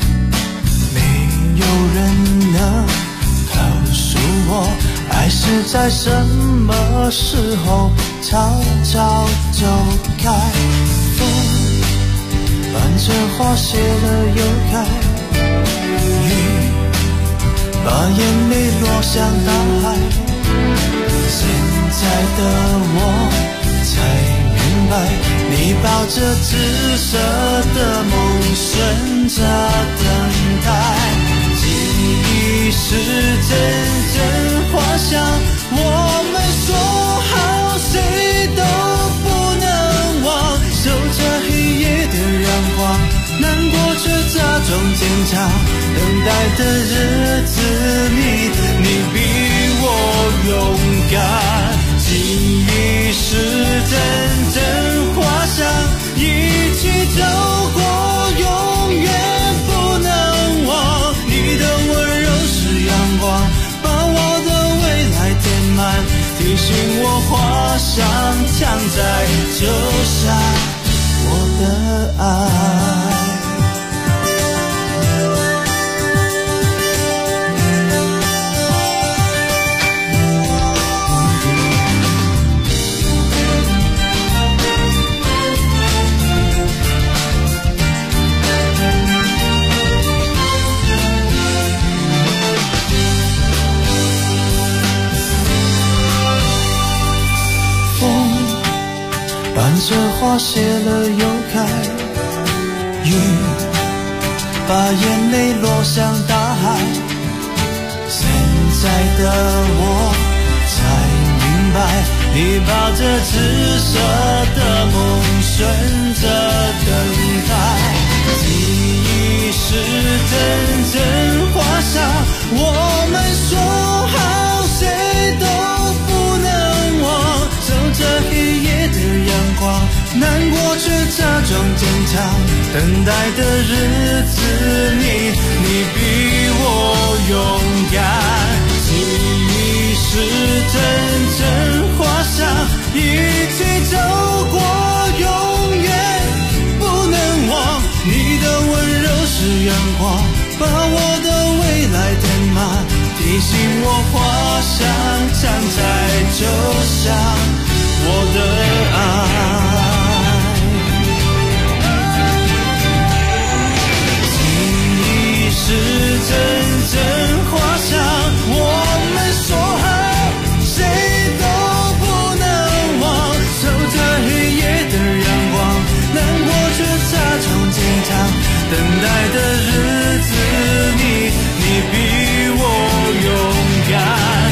没有人能告诉我，爱是在什么时候悄悄走开。风伴着花谢了又开，雨把眼泪落向大海，现在的我才明白，你抱着紫色的梦顺着等待，记忆是阵阵花香，我们说好谁都不能忘，守着黑夜的阳光，难过却假装坚强，等待的日子里你比我勇敢，记忆是阵阵花香，一起走过永远不能忘，你的温柔是阳光，把我的未来填满，提醒我花香藏在就下我的爱。伴着花谢了又开，雨把眼泪落向大海，现在的我才明白，你抱着紫色的梦顺着等待，记忆是阵阵花香，我们说好谁都不能忘，守着黑夜的阳光，难过却假装坚强，等待的日子里你比我勇敢，记忆是阵阵花香，一起走过永远不能忘，你的温柔是阳光，把我的未来填满，提醒我花香藏在就像我的爱。是阵阵花香，我们说好谁都不能忘，守着黑夜的阳光，难过却假装坚强，等待的日子里你比我勇敢，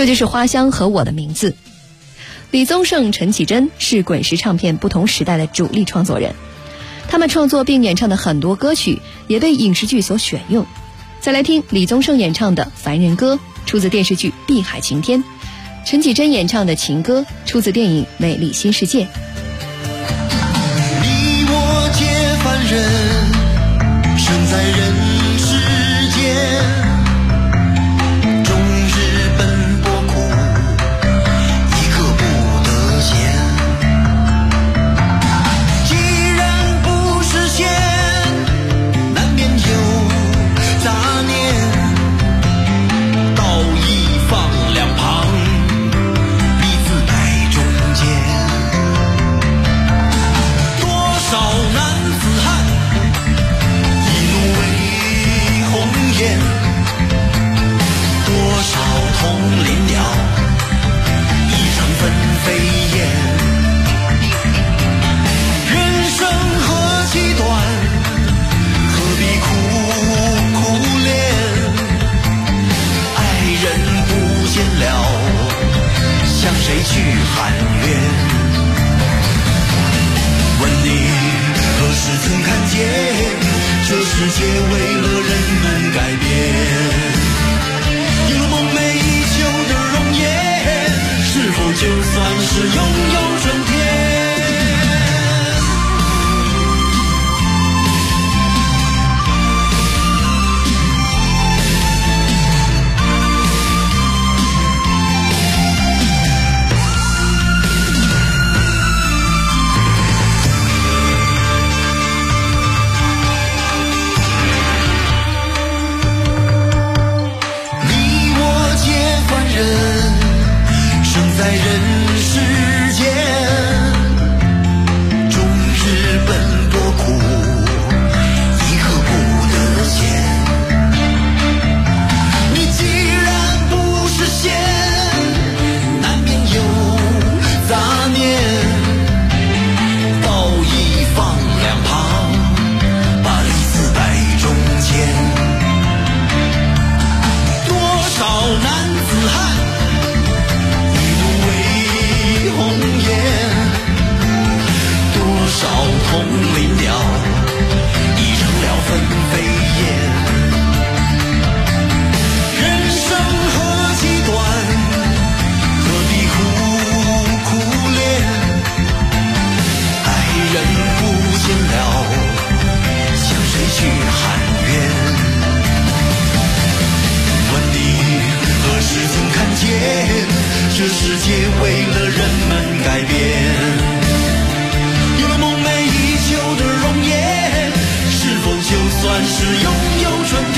这就是花香和我的名字。李宗盛、陈绮贞是滚石唱片不同时代的主力创作人，他们创作并演唱的很多歌曲也被影视剧所选用。再来听李宗盛演唱的《凡人歌》，出自电视剧《碧海晴天》；陈绮贞演唱的《情歌》，出自电影《美丽新世界》。 你我皆凡人，生在人世间，终日奔波苦，一刻不得闲。既然不实现，难免有杂念，道义放两旁，利字摆中间。多少男子汉一怒为红颜，多少同林鸟一场纷飞燕。人生何其短，何必苦苦恋，爱人不见了，向谁去喊冤？问你何时曾看见，这世界为了人们改变？有了梦寐以求的容颜，是否就算是拥有春天？在人世间，终日奔波苦，一刻不得闲。你既然不实现，难免有杂念，道义放两旁，把利字摆中间。多少男子汉红颜，多少同林鸟已成了纷飞燕。人生何其短，何必苦苦恋，爱人不见了，向谁去喊冤？问你何时曾看见，这世界为了人们改变？有了梦寐以求的容颜，是否就算是拥有春天？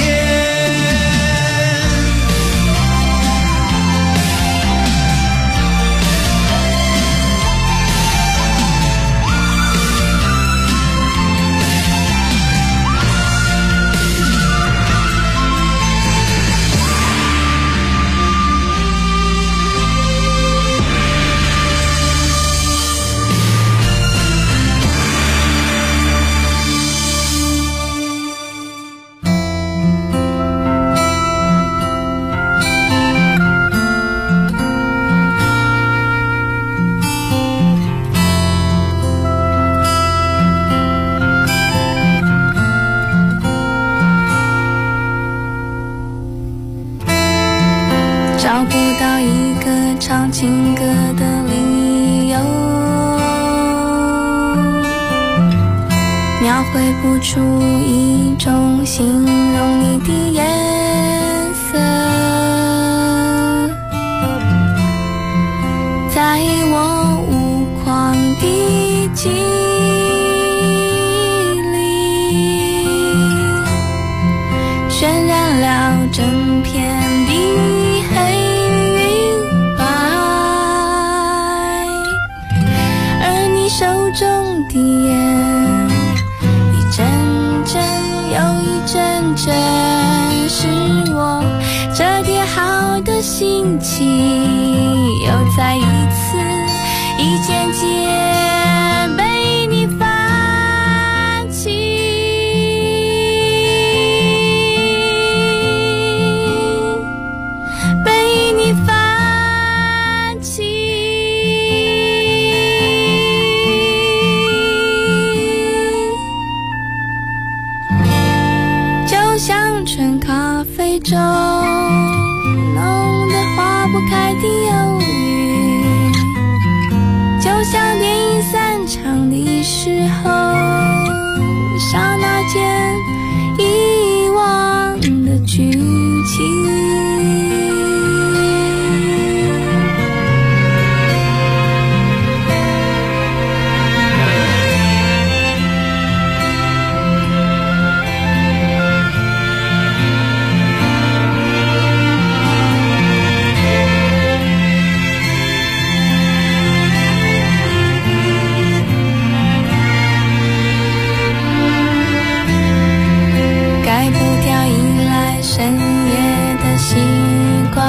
找不到一个唱情歌的理由，描绘不出一种形容你的颜色。在我无框的记忆里，渲染了整片的手中的烟，一阵阵又一阵阵，是我这叠好的心情，又再一次一件件被你放弃。被你放非洲，浓得化不开的忧郁，就像电影散场的时候，刹那间遗忘的剧情。深夜的习惯，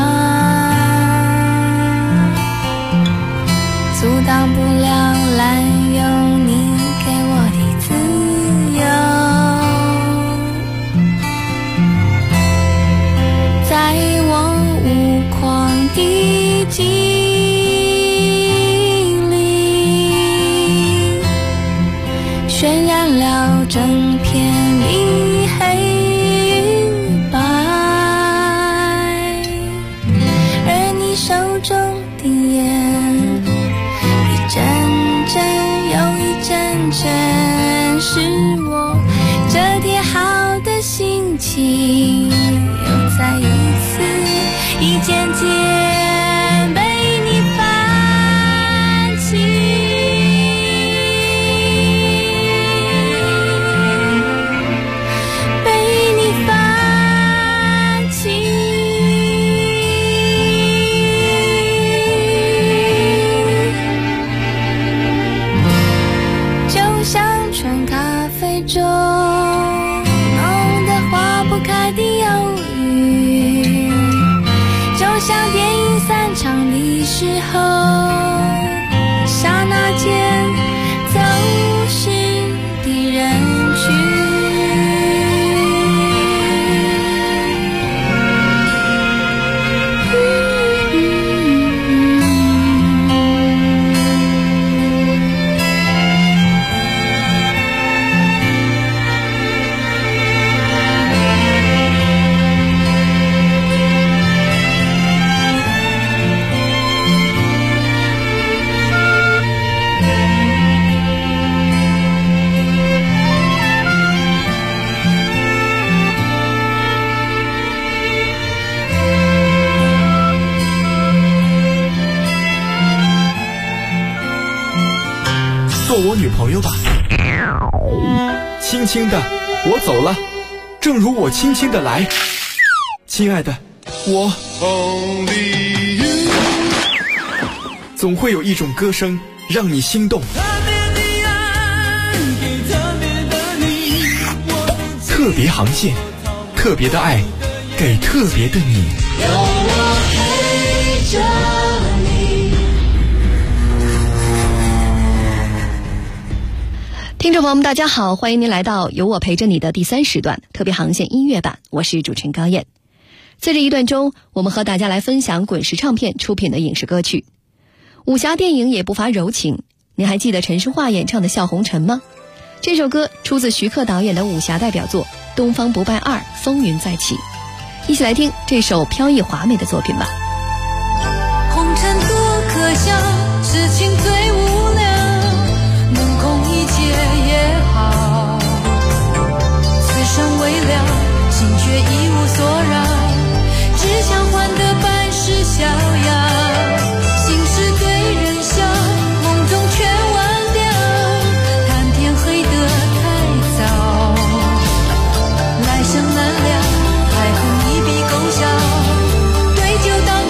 阻挡不了滥用你给我的自由。在我无框的记忆里，渲染了整片的黑。手中的烟，一阵阵又一阵阵，是我这天好的心情，又再一次一件件被你泛起。中浓得化不开的忧郁，就像电影散场的时候，刹那间走失的人群。 做我女朋友吧，轻轻的我走了，正如我轻轻的来，亲爱的，我总会有一种歌声让你心动，特别航线，特别的爱，给特别的你。有我陪着你。 听众朋友们大家好，欢迎您来到有我陪着你的第3时段特别航线音乐版，我是主持人高燕。在这一段中，我们和大家来分享滚石唱片出品的影视歌曲。武侠电影也不乏柔情，您还记得陈淑桦演唱的《笑红尘》吗？这首歌出自徐克导演的武侠代表作《东方不败2风云再起》，一起来听这首飘逸华美的作品吧。 红尘多可笑，痴情最无聊，能空一切也好，此生未了，心却一无所扰，只想换得半世逍遥，心事对人笑，梦中全忘掉，谈天黑得太早，来生难料，爱恨一笔勾销，对酒当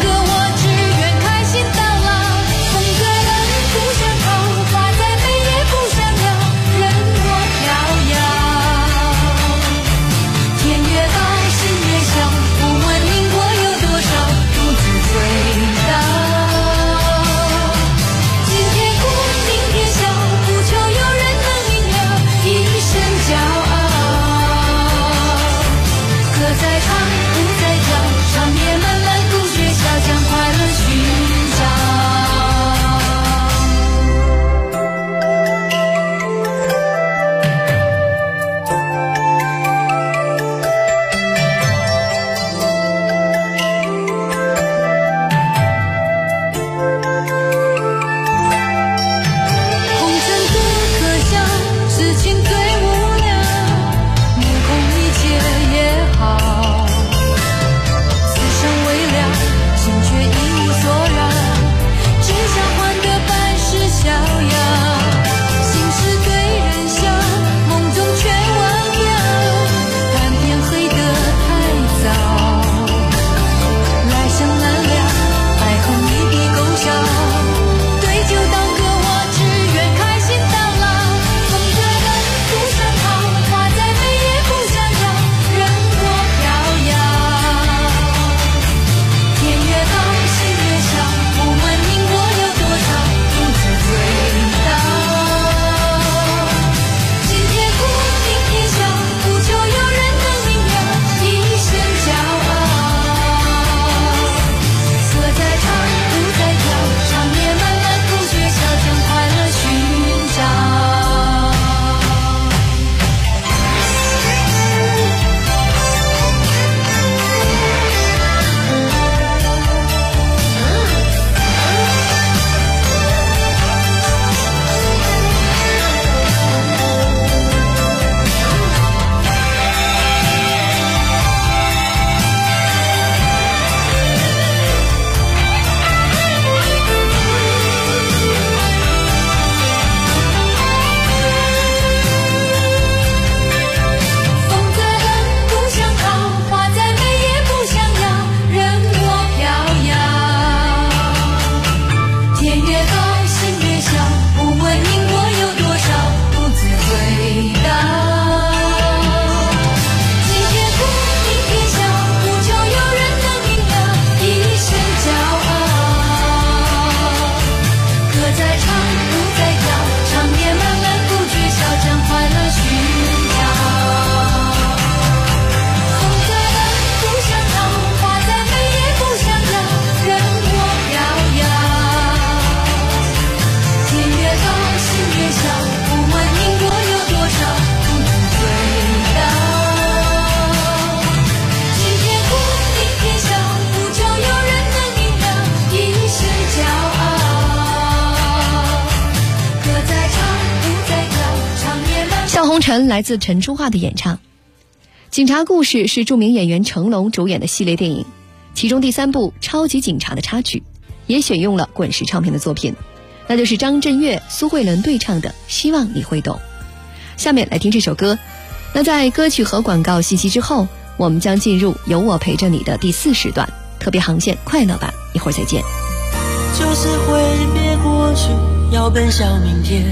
晨来自陈淑桦的演唱。警察故事是著名演员成龙主演的系列电影，其中第3部超级警察的插曲也选用了滚石唱片的作品，那就是张震岳、苏慧伦对唱的《希望你会懂》。下面来听这首歌。那在歌曲和广告信息之后，我们将进入有我陪着你的第4时段特别航线快乐版，一会儿再见。 就是挥别过去，要奔向明天，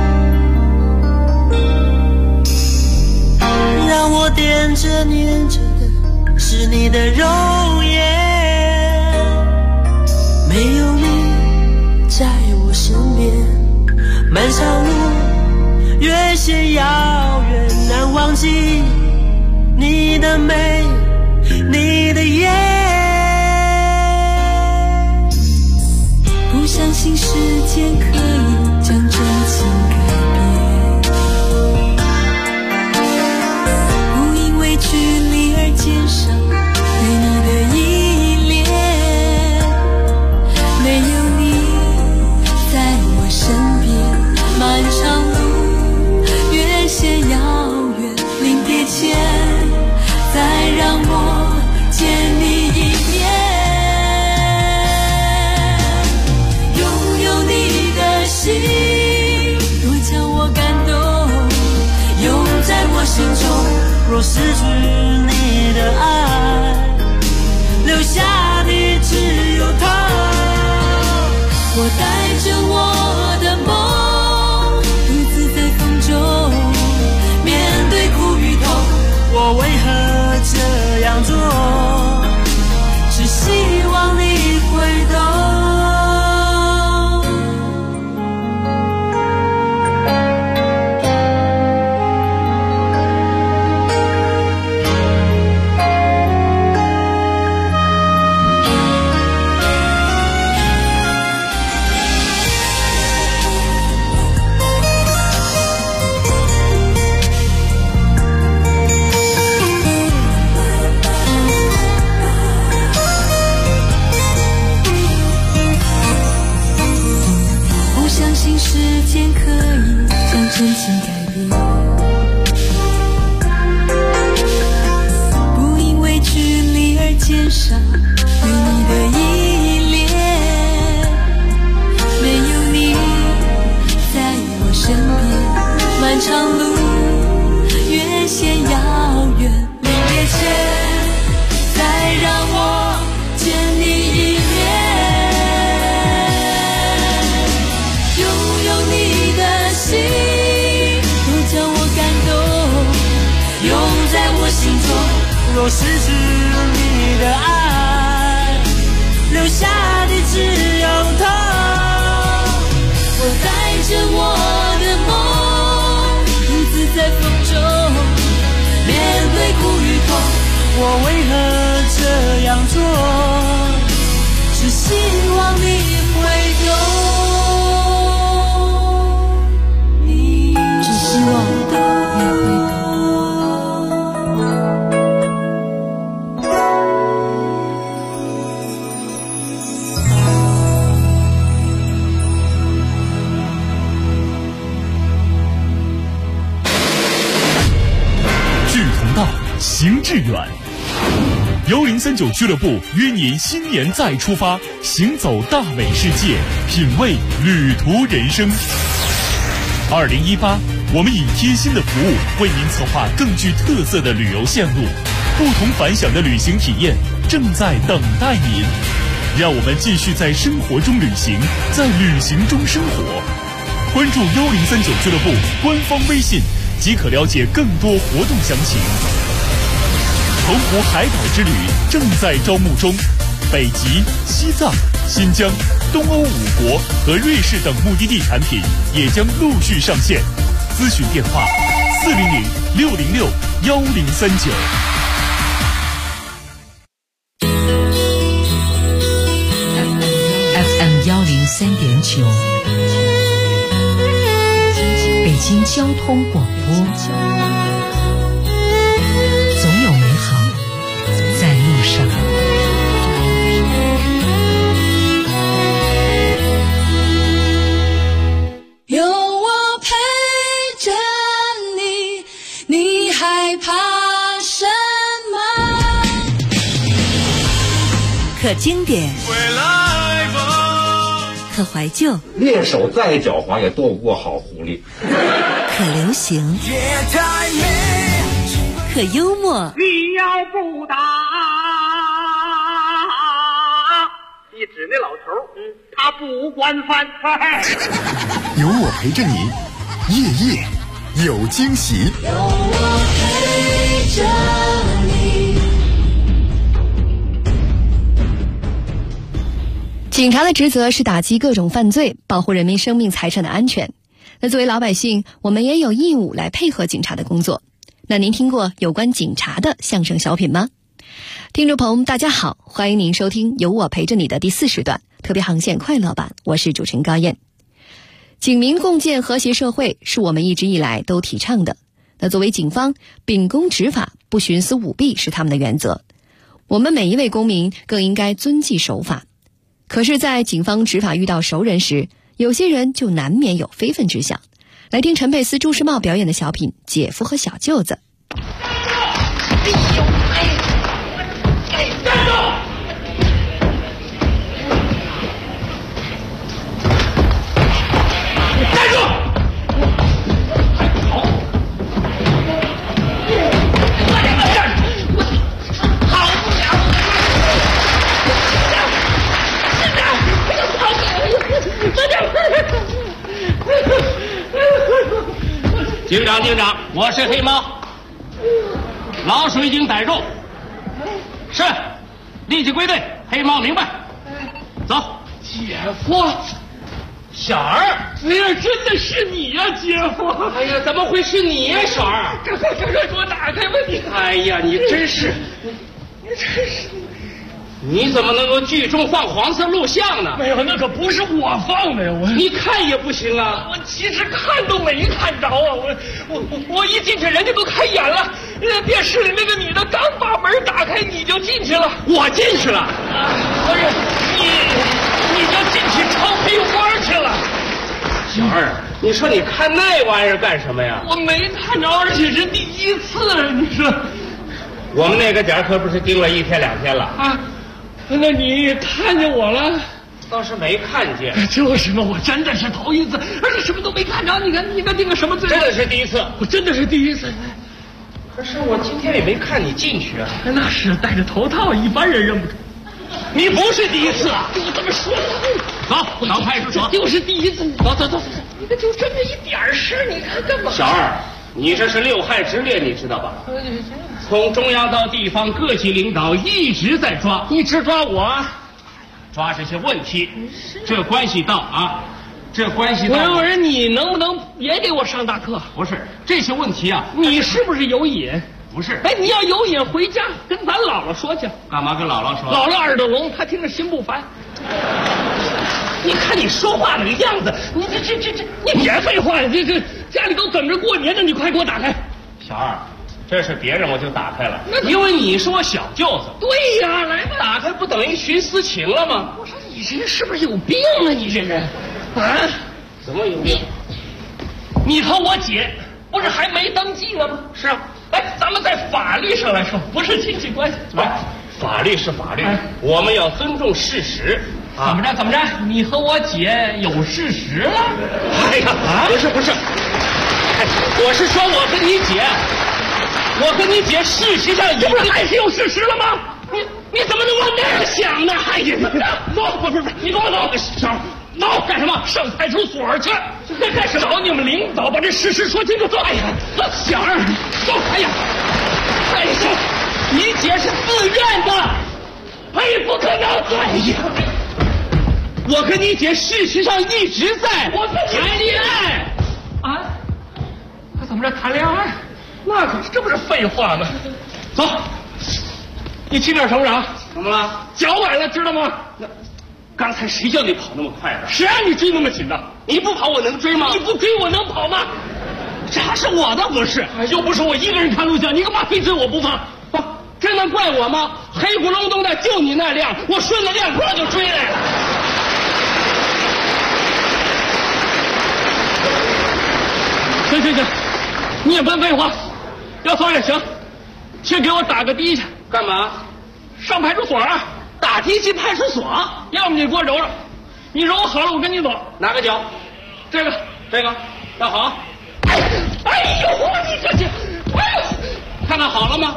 让我惦着念着的是你的容颜，没有你在我身边，漫长路越显遥远，难忘记你的美，你的眼，不相信时间可以将真情改变，不因为距离而减少对你的依恋，没有你在我身边，漫长路越显遥远，临别前再让我见你一面，拥有你的心若将我感动，永在我心中，若失去你的爱，留下的只有痛。我带着我的梦，独自在风中面对苦与痛，我为何这样做？只希望你会懂。时间可以将真情改变，不因为距离而减少对你的依恋，没有你在我身边，漫长路越显遥远，临别前再让我见你一面，若将我感动，永在我心中，若失去你的爱，留下的只有痛。我带着我的梦，独自在风中面对苦与痛，我为何这样做？只希望你会懂。希望你会懂。 志同道，行致远。1039俱乐部约您新年再出发，行走大美世界，品味旅途人生。2018，我们以贴心的服务为您策划更具特色的旅游线路，不同凡响的旅行体验正在等待您。让我们继续在生活中旅行，在旅行中生活。关注1039俱乐部官方微信，即可了解更多活动详情。澎湖海岛之旅正在招募中，北极、西藏、新疆、东欧5国和瑞士等目的地产品也将陆续上线。咨询电话400-606-1039。 FM 103.9，北京交通广播。总有美好在路上。 有我陪着你， 可经典，可怀旧， 猎手再狡猾也斗不过好狐狸。 可流行，可幽默。 你要不打，你指那老头，他不管饭。 有我陪着你，夜夜有惊喜。 有我陪着你。 警察的职责是打击各种犯罪，保护人民生命财产的安全。那作为老百姓，我们也有义务来配合警察的工作。那您听过有关警察的相声小品吗？听众朋友们大家好，欢迎您收听有我陪着你的第4时段特别航线快乐版，我是主持人高燕。警民共建和谐社会是我们一直以来都提倡的。那作为警方，秉公执法，不徇私舞弊是他们的原则。我们每一位公民更应该遵纪守法。可是在警方执法遇到熟人时，有些人就难免有非分之想。来听陈佩斯、朱时茂表演的小品《姐夫和小舅子》。 站住！站住！ 警长，我是黑猫，老鼠已经逮住，是，立即归队。黑猫明白，走。 姐夫， 小儿， 哎呀，真的是你呀，姐夫！ 哎呀，怎么会是你呀，小儿？ 赶快给我打开吧你！ 哎呀，你真是， 你真是。 你怎么能够聚众放黄色录像呢？ 没有，那可不是我放的呀！ 你看也不行啊！ 我其实看都没看着啊！我一进去，人家都开演了。电视里那个女的刚把门打开，你就进去了。 我进去了。 不是你就进去抄黑花去了。 小二，你说你看那玩意儿干什么呀？ 我没看着，而且是第一次。你说， 我们那个点可不是盯了1天2天了啊。那你看见我了？ 倒是没看见。 就是嘛，我真的是头一次，而且什么都没看着。你看定个什么罪？ 真的是第一次， 我真的是第一次。 可是我今天也没看你进去啊。 那是戴着头套，一般人认不出。 你不是第一次啊！ 我这么说， 走，到派出所。 就是第一次。走。你看就这么一点事，你看干嘛？ 小二，你这是6害之列，你知道吧？从中央到地方，各级领导一直在抓， 一直抓我， 抓这些问题，这关系到啊，这关系到。 我说你能不能也给我上大课？ 不是这些问题啊， 你是不是有瘾？ 不是。 哎，你要有瘾，回家跟咱姥姥说去。 干嘛跟姥姥说？ 姥姥耳朵聋，她听着心不烦。你看你说话那个样子，你这，你别废话了，这家里都等着过年呢，你快给我打开。 小二。这是别人我就打开了，因为你是我小舅子。 对呀，来吧， 打开不等于徇私情了吗？ 我说你这人是不是有病啊？你这人，啊？ 怎么有病？ 你和我姐不是还没登记呢吗？ 是啊。 哎，咱们在法律上来说不是亲戚关系。 法律是法律，我们要尊重事实。 怎么着？你和我姐有事实了？ 哎呀，不是，我是说我跟你姐。我跟你姐事实上这不是还是有事实了吗？你怎么能往那样想呢？哎呀，走，不是，你跟我走，走干什么？上派出所去，干什么？找你们领导把这事实说清楚。走，哎呀，小二，走，哎呀，你姐是自愿的，哎，不可能！哎呀， 我跟你姐事实上一直在谈恋爱啊？他怎么着谈恋爱？那可是这不是废话吗？走，你轻点手掌。 怎么了？ 脚崴了，知道吗？ 那刚才谁叫你跑那么快的？ 谁让你追那么紧的？ 你不跑我能追吗？ 你不追我能跑吗？ 这还是我的不是， 又不是我一个人看录像，你干嘛非追我不放？ 这能怪我吗？黑咕隆咚的就你那辆，我顺着亮坡就追来了。 行，你也甭废话，要走也行，先给我打个的去。 干嘛？ 上派出所啊！ 打打的进派出所，要么你给我揉揉，你揉好了我跟你走。哪个脚？这个要好。哎呦，你这，哎呦，看看好了吗？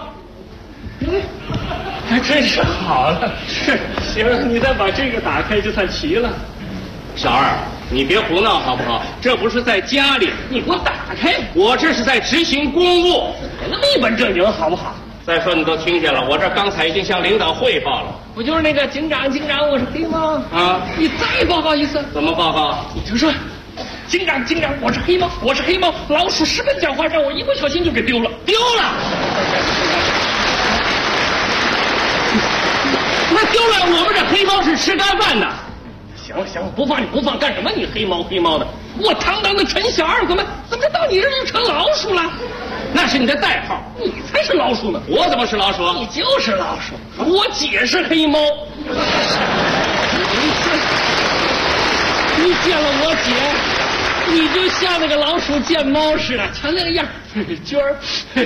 还真是好了。是，行，你再把这个打开就算齐了。小二，你别胡闹好不好？这不是在家里，你给我打开。我这是在执行公务，别那么一本正经好不好？再说你都听见了，我这刚才已经向领导汇报了。我就是那个警长，我是黑猫啊！你再报告一次。怎么报告？你就说，警长，我是黑猫，老鼠十分狡猾，让我一不小心就给丢了。那丢了，我们这黑猫是吃干饭的。行，不放干什么？你黑猫的，我堂堂的陈小二，怎么到你这就成老鼠了？那是你的代号，你才是老鼠呢。我怎么是老鼠？你就是老鼠。我姐是黑猫。你见了我姐，你就像那个老鼠见猫似的，瞧那个样。娟儿，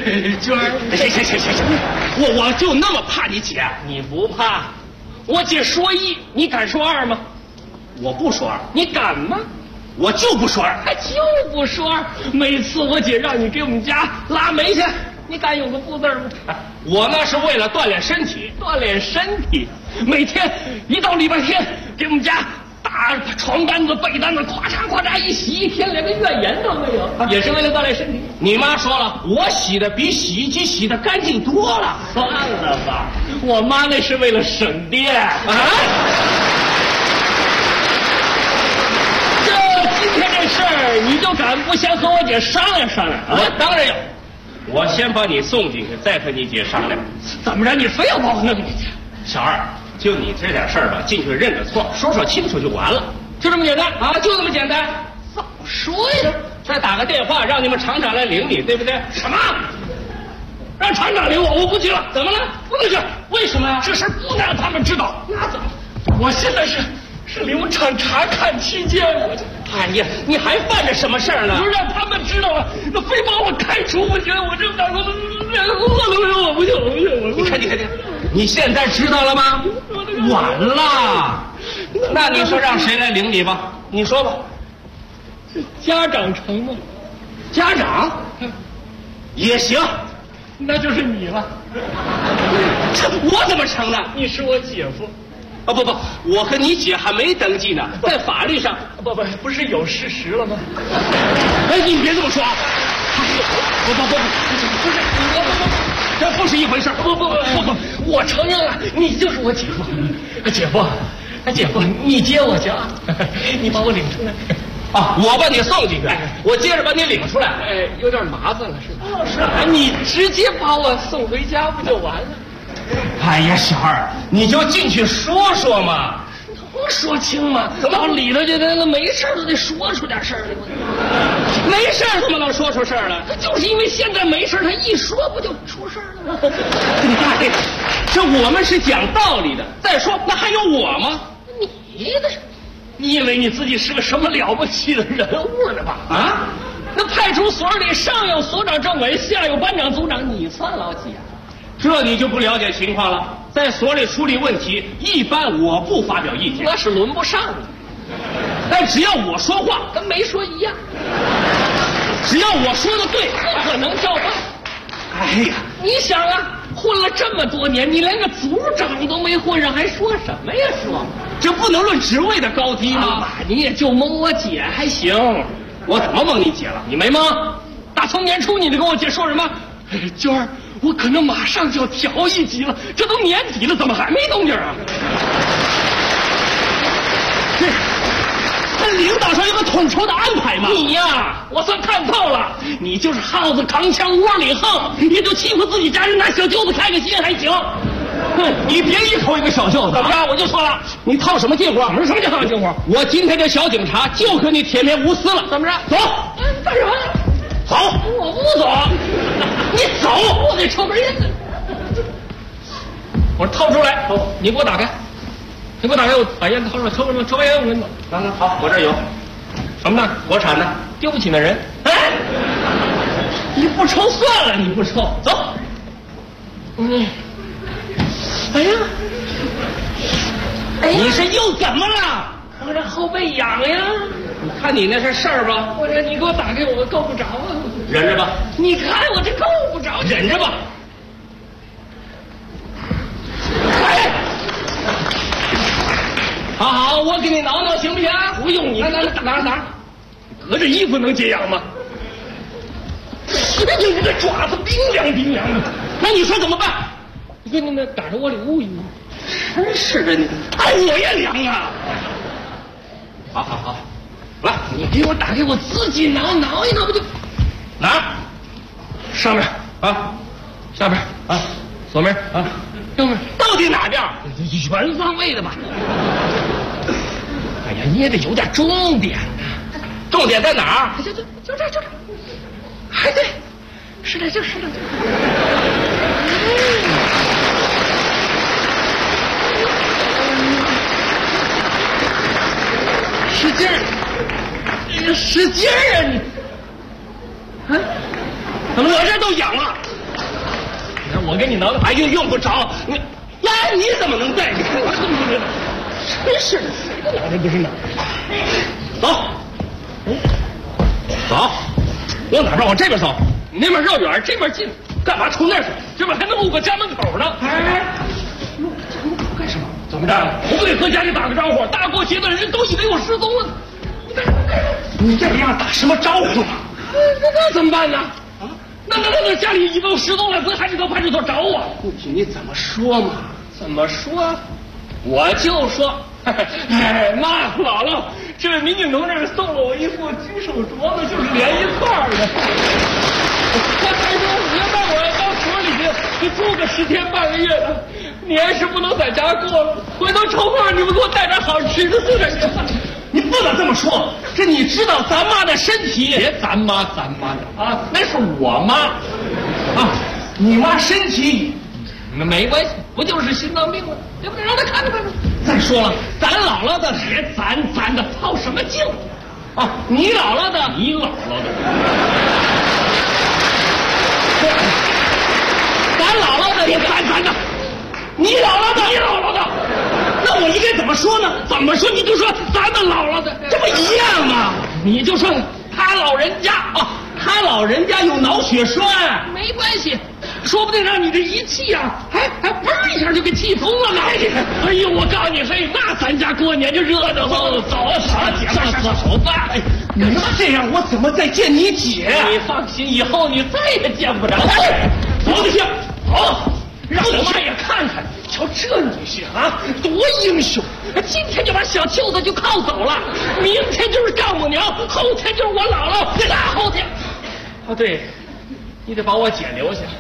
行，我就那么怕你姐？你不怕？我姐说一，你敢说二吗？我不说二，你敢吗？我就不说二，还就不说二。每次我姐让你给我们家拉煤去，你敢有个不字吗？我那是为了锻炼身体，每天一到礼拜天给我们家大床单子、被单子咵嚓一洗，一天连个怨言都没有，也是为了锻炼身体。你妈说了，我洗的比洗衣机洗的干净多了。算了吧，我妈那是为了省电啊。今天这事儿，你就敢不先和我姐商量商量？我当然要，我先把你送进去，再和你姐商量。怎么着？你非要把我弄进去？小二，就你这点事儿吧，进去认个错，说清楚就完了，就这么简单啊，就这么简单。早说呀！再打个电话让你们厂长来领你，对不对？什么？让厂长领我不去了？怎么了？不能去？为什么呀？这事不能让他们知道。那怎么？我现在是流产查看期间，哎呀，你还犯着什么事儿呢？不让他们知道了，那非把我开除不行。我这么大工作，我不去。你看，你现在知道了吗？晚了。那你说让谁来领你吧？你说吧。家长成吗？家长也行，那就是你了。我怎么成了？你是我姐夫。不，我和你姐还没登记呢，在法律上不是有事实了吗？哎，你别这么说啊！不是，这不是一回事。不，我承认了，你就是我姐夫。姐夫，你接我去啊！你把我领出来啊！我把你送进去，我接着把你领出来。哎，有点麻烦了，是吧？是啊，你直接把我送回家不就完了？哎呀，小二，你就进去说说嘛，能说清吗？到里头去，那没事都得说出点事儿来。没事怎么能说出事儿来？就是因为现在没事，他一说不就出事儿了吗？你大爷，这我们是讲道理的。再说，那还有我吗？你以为你自己是个什么了不起的人物呢吧？啊，那派出所里上有所长、政委，下有班长、组长，你算老几啊？这你就不了解情况了。在所里处理问题，一般我不发表意见，那是轮不上的。但只要我说话，跟没说一样。只要我说的对，不可能照办。哎呀，你想啊，混了这么多年，你连个组长都没混上，还说什么呀？说这不能论职位的高低吗？你也就蒙我姐还行。我怎么蒙你姐了？你没蒙？大从年初你就跟我姐说什么？娟儿，我可能马上就要调一级了，这都年底了，怎么还没动静啊？那领导上有个统筹的安排吗？你呀，我算看透了，你就是耗子扛枪窝里横，也就欺负自己家人，拿小舅子开个心还行。你别一口一个小舅子，怎么着？我就说了，你套什么近乎？什么叫套近乎？我今天这小警察就和你铁面无私了。怎么着？走，干什么？走，我不走。你走，我给抽根烟呢。我掏出来，你给我打开。你给我打开，我把烟掏出来，抽完烟我跟你走。好，我这有。什么呢？国产的，丢不起那人。哎，你不抽算了，你不抽，走。哎呀， 你是又怎么了？我这后背痒呀。你看你那是事儿吧？我这你给我打开，我够不着啊。忍着吧。你看我这够不着，忍着吧。哎，好，我给你挠挠行不行？不用你，哪？隔着衣服能解痒吗？你这爪子冰凉的，那你说怎么办？你给那打着窝里捂一捂。真是的，你哎，我也凉啊！好，来，你给我打开，我自己挠一挠不就？哪儿？上面啊，下边啊，左面啊，右面，到底哪边？全方位的吧。哎呀，你也得有点重点呐。重点在哪儿？就这。哎，对，是的，就是的。使劲儿啊你！啊，怎么我这都痒了？我给你挠挠，哎，用不着你。呀，你怎么能在？你看我怎么不知道？真是的，谁的老人不是哪儿？走，往哪边？往这边走。你那边绕远，这边近，干嘛冲那儿去？这边还能路过家门口呢。哎，路过家门口干什么？怎么着？我不得和家里打个招呼？大过节的人都以为我失踪了。你这样打什么招呼啊？那怎么办呢？啊，那家里以为我失踪了，咱还得到派出所找我。你怎么说嘛？怎么说？我就说，哎妈，姥姥，这位民警同志送了我一副金手镯子，就是连一块儿的。他还说你要让我到所里去住个10天半个月的，年是不能在家过了。回头抽空你们给我带点好吃的，送点年饭。你不能这么说，这你知道咱妈的身体？别咱妈的啊，那是我妈啊，你妈身体没关系，不就是心脏病吗？对不对？让他看看。再说了，咱姥姥的别咱的套什么劲啊？你姥姥的，你姥姥的，咱姥姥的别咱的，你姥姥的，你姥姥的。那我应该怎么说呢？怎么说你就说咱们姥姥的，这不一样吗？你就说他老人家啊，他老人家有脑血栓，没关系，说不定让你这一气啊，还砰一下就给气疯了呢。哎呦，我告诉你，嘿，那咱家过年就热闹喽！走，好姐妹，走吧。哎，你要这样，我怎么再见你姐？你放心，以后你再也见不着。哎，走就行，走。让我妈也看看，瞧这女婿啊，多英雄！今天就把小舅子就铐走了，明天就是丈母娘，后天就是我姥姥，大后天。哦，对，你得把我姐留下。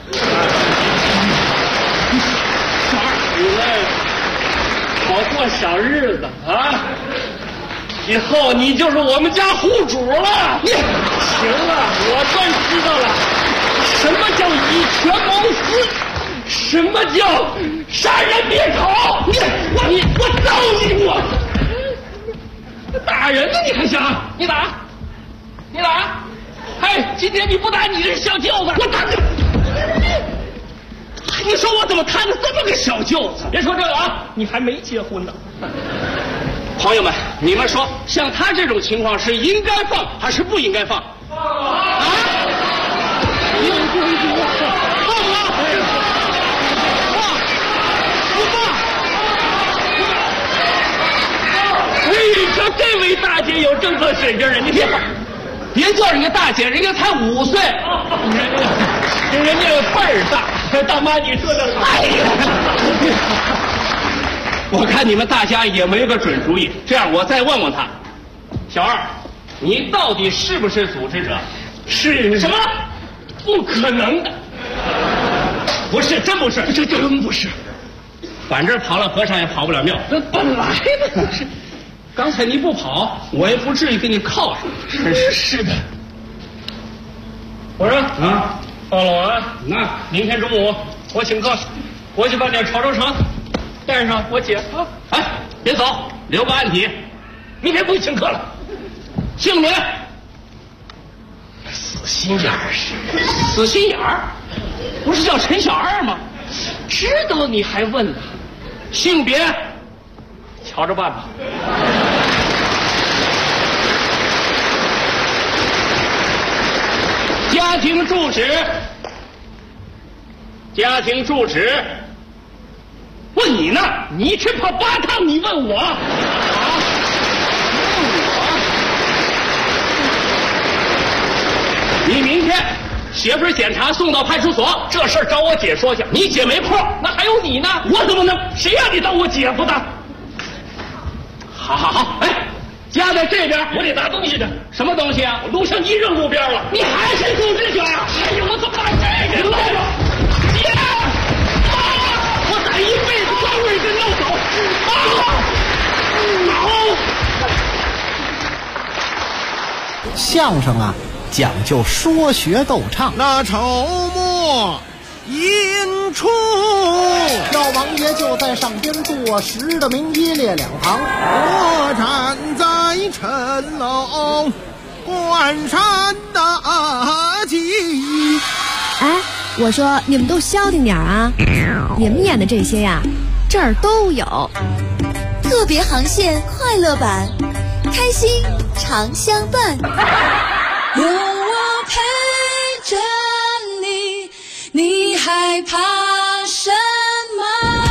小二，你们好过小日子啊！以后你就是我们家户主了。行了，我算知道了，什么叫以权谋私。什么叫杀人灭口？我揍你！我打人呢？你还想？你打？哎，今天你不打你这小舅子，我打你！你说我怎么摊了这么个小舅子？别说这个啊，你还没结婚呢。朋友们，你们说，像他这种情况是应该放还是不应该放？啊！这位大姐有政策水平，人家别叫人家大姐，人家才5岁，人家辈儿大。大妈，你说的哎呀！我看你们大家也没个准主意。这样，我再问问他，小二，你到底是不是组织者？是什么？不可能的！不是，真不是，这真不是。反正跑了和尚也跑不了庙。本来不是。刚才你不跑，我也不至于给你铐上。真是的。我说啊，报了我啊，那明天中午我请客，我去办点潮州肠，带上我姐啊。哎，别走，留个案底，明天不许请客了。姓名？死心眼儿是死心眼儿，不是叫陈小二吗？知道你还问呢？性别？ 朝着办吧。家庭住址，家庭住址。问你呢？你去跑8趟，你问我啊？你明天写份检查送到派出所，这事儿找我姐说去。你姐没空，那还有你呢？我怎么能？谁让你当我姐夫的？好，哎，家在这边，我得拿东西的。什么东西啊？我录像机扔路边了。你还是组织卷啊？哎呀，我怎么把这个弄了？姐，我攒一辈子光棍跟弄走。 相声啊，讲究说学逗唱。 那筹末引出， 赵王爷就在上边坐实的明一列两旁。 我站在城楼关山大吉。 哎，我说你们都消停点啊！你们演的这些呀，这儿都有。 特别航线快乐版，开心常相伴。 有我陪着你，你害怕什么？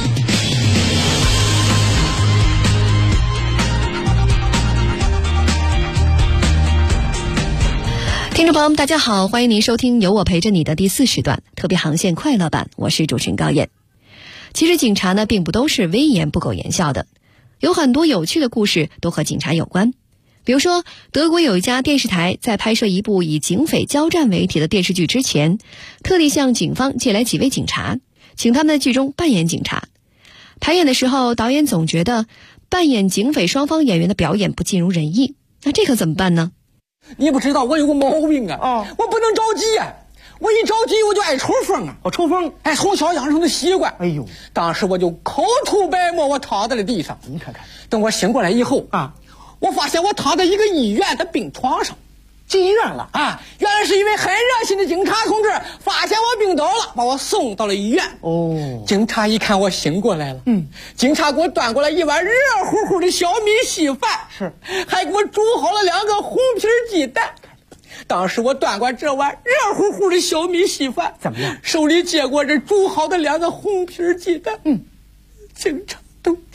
听众朋友们，大家好，欢迎您收听由我陪着你的第4时段特别航线快乐版，我是主持人高燕。其实警察呢，并不都是威严不苟言笑的，有很多有趣的故事都和警察有关。比如说，德国有一家电视台在拍摄一部以警匪交战为题的电视剧之前，特地向警方借来几位警察，请他们在剧中扮演警察。排演的时候，导演总觉得扮演警匪双方演员的表演不尽如人意，那这可怎么办呢？ 你不知道我有个毛病啊，我不能着急啊，我一着急我就爱抽风啊， 抽风， 哎，从小养成的习惯。 哎呦， 当时我就口吐白沫，我躺在了地上。 你看看， 等我醒过来以后啊，我发现我躺在一个医院的病床上。 进医院了啊！原来是一位很热心的警察同志发现我病倒了，把我送到了医院。 哦， 警察一看我醒过来了，警察给我端过来一碗热乎乎的小米稀饭， 是， 还给我煮好了2个红皮鸡蛋。当时我端过这碗热乎乎的小米稀饭， 怎么样？ 手里接过这煮好的2个红皮鸡蛋。警察同志，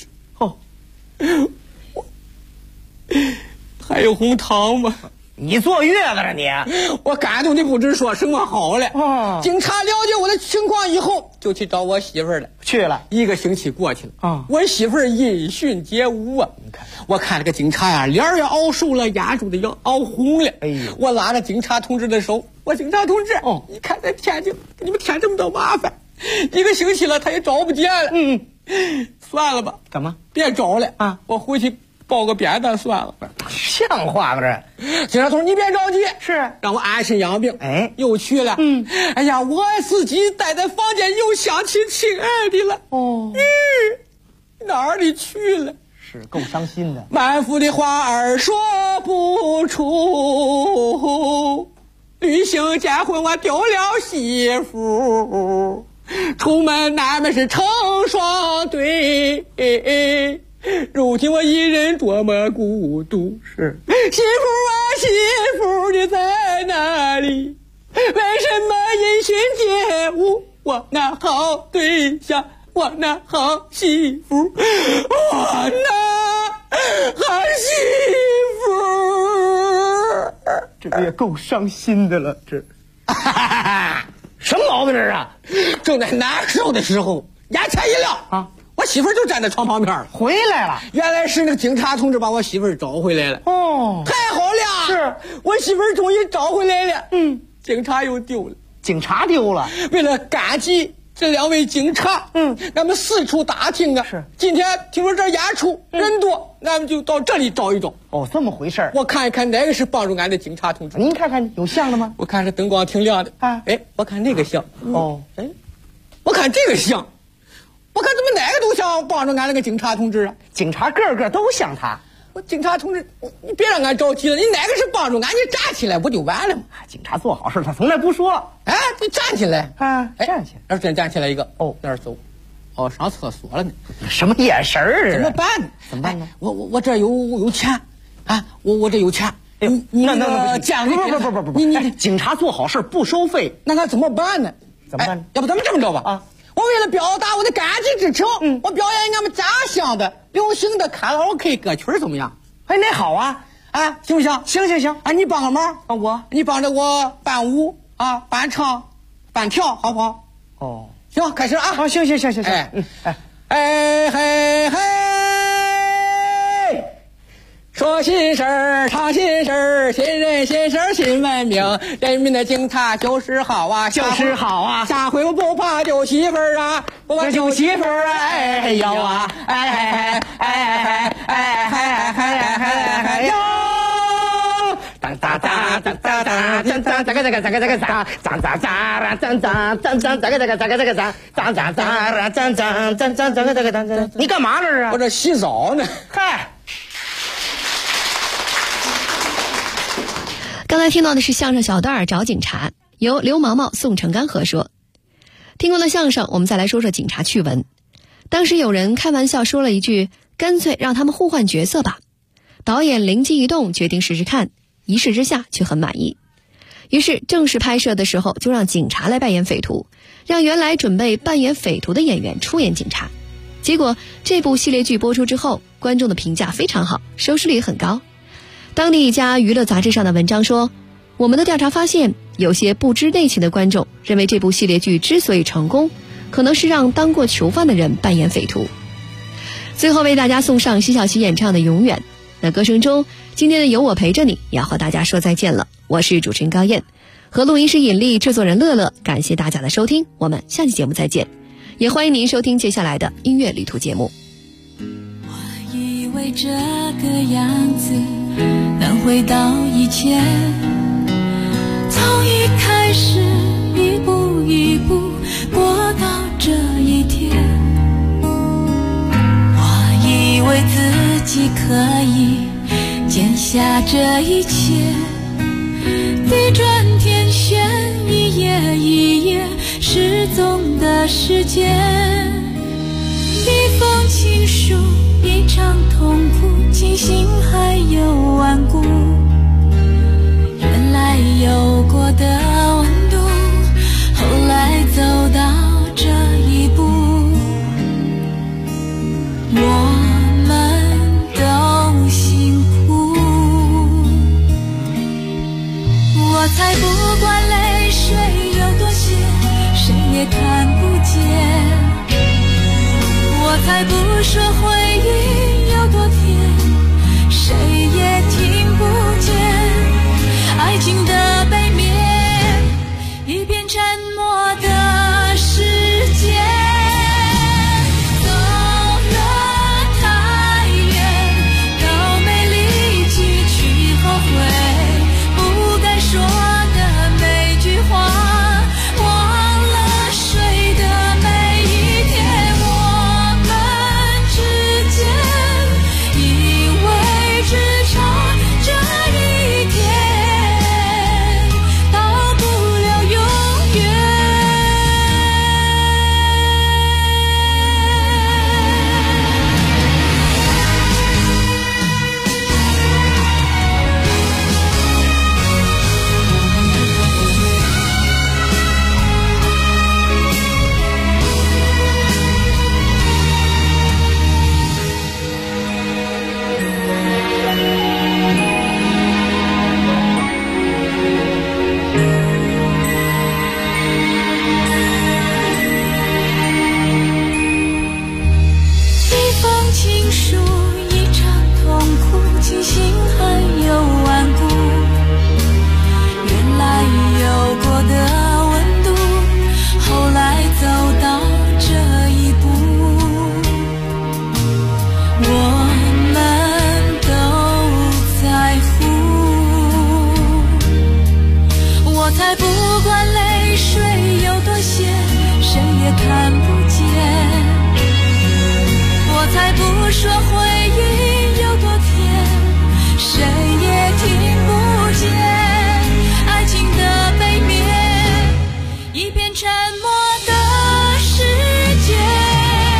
还有红糖吗？ 你坐月子了你？ 我感动的不知说什么好了。警察了解我的情况以后，就去找我媳妇儿了。 去了 1个星期过去了我媳妇儿音讯皆无啊。你看，我看这个警察呀，脸也熬瘦了，眼珠子也熬红了。 哎呦， 我拉着警察同志的手，我警察同志，你看在天津给你们添这么多麻烦，1个星期了他也找不见了。算了吧。 干嘛？ 别找了啊！我回去报个扁担算了。 像话吗这？ 警察同志，你别着急， 是让我安心养病。 哎， 又去了。哎呀，我自己待在房间又想起亲爱的了。哪里去了？ 是够伤心的。 满腹的话儿说不出，旅行结婚我丢了媳妇，出门南门是成双对。如今我一人多么孤独， 是媳妇啊媳妇你在哪里？为什么音讯皆无？我那好对象，我那好媳妇，我那好媳妇， 这也够伤心的了。这什么毛病这啊？ 正在难受的时候，眼前一亮啊！我媳妇儿就站在床旁边了， 回来了。 原来是那个警察同志把我媳妇儿找回来了。太好了！ 是我媳妇儿终于找回来了。警察又丢了。 警察丢了。 为了感激这2位警察，咱们四处打听啊。 是。 今天听说这演出人多，咱们就到这里找一找。 这么回事。 我看一看哪个是帮助俺的警察同志。 您看看有像的吗？ 我看这灯光挺亮的啊。哎，我看那个像。哎，我看这个像。我看怎么哪个都像帮着俺那个警察同志啊！ 警察个个都像他。 我警察同志，你别让俺着急了，你哪个是帮助俺？你站起来不就完了吗？ 警察做好事他从来不说。 哎，你站起来啊！站起来， 要真站起来一个那儿走， 哦，上厕所了呢。 什么眼神儿？ 怎么办呢？ 怎么办呢？ 我这有钱啊，我这有钱。你那监管不，你警察做好事不收费， 那怎么办呢？ 怎么办呢？ 要不咱们这么着吧啊！我为了表达我的感激之情，我表演俺们家乡的流行的卡拉 OK 歌曲怎么样？ 哎，那好啊， 啊，行不行？ 行， 啊，你帮个忙啊， 你帮着我伴舞啊，伴唱，伴跳，好不好？ 哦， 行，开始啊！ 好，行， 哎嘿嘿，说心事儿，唱心事儿，新人新事儿新文明，人民的警察就是好啊， 就是好啊， 下回我不怕丢媳妇儿啊，不怕丢媳妇儿啊，哎呦啊，哎呦。当当当当当当当当，这个当当当当当当当， 你干嘛这是？ 我这洗澡呢。 嗨， 刚才听到的是相声小段儿找警察，由刘毛毛、宋成刚合说。听过了相声，我们再来说说警察趣闻。当时有人开玩笑说了一句：“干脆让他们互换角色吧。”导演灵机一动，决定试试看。一试之下却很满意，于是正式拍摄的时候就让警察来扮演匪徒，让原来准备扮演匪徒的演员出演警察。结果这部系列剧播出之后，观众的评价非常好，收视率很高。当地一家娱乐杂志上的文章说，我们的调查发现，有些不知内情的观众认为这部系列剧之所以成功，可能是让当过囚犯的人扮演匪徒。最后为大家送上奚晓琪演唱的《永远》。那歌声中，今天的有我陪着你也要和大家说再见了。我是主持人高燕，和录音师尹丽，制作人乐乐，感谢大家的收听，我们下期节目再见。也欢迎您收听接下来的音乐旅途节目。 我以为这个样子能回到以前，从一开始一步一步过到这一天，我以为自己可以捡下这一切，地转天旋，一页一页失踪的时间，一封情书，一场痛苦，惊醒还有顽固，原来有过的温度，后来走到这一步，我我才不管泪水有多咸，谁也看不见，我才不说回忆有多甜，谁也听不见，爱情的背面一片沉默的世界，走了太远，都没力气去后悔，说的每句话，忘了睡的每一天，我们之间以为只差这一天，到不了永远。沉默的世界。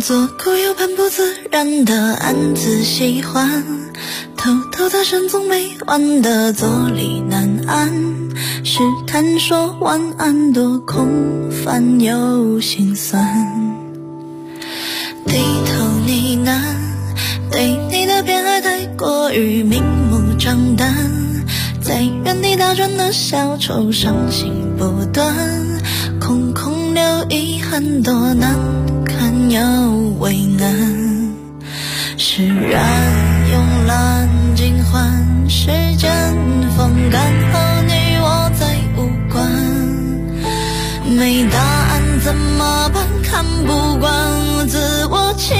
做狗又很不自然的暗自喜欢，偷偷的神总没完的坐立难安，试探说晚安多空泛又心酸，低头呢喃，对你的偏爱太过于明目张胆，在原地打转的小丑伤心不断，空空留遗憾多难堪又为难，释然慵懒尽欢，时间风干和你我再无关，没答案怎么办？看不惯自我欺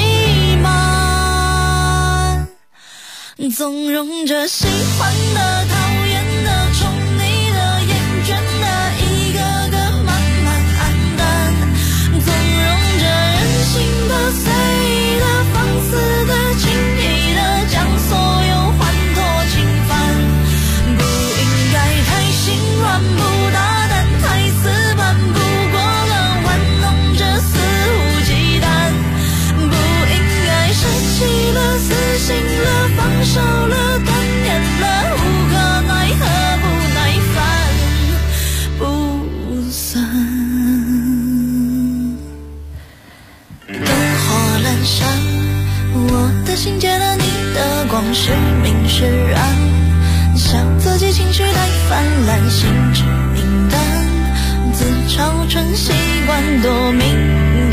瞒，纵容着喜欢的、讨厌的、宠你的、厌倦的，一个个慢慢黯淡，纵容着任性的、随意的、放肆的、轻易的，将所有欢脱侵犯，不应该太心软，不大胆，太死板，不过了玩弄着肆无忌惮，不应该舍弃了、死心了、放手了、断念了，无可奈何，不耐烦，不算。灯火阑珊，我的心借了你的光，时明时暗，笑自己情绪太泛滥，心智明淡，自嘲成习惯，多敏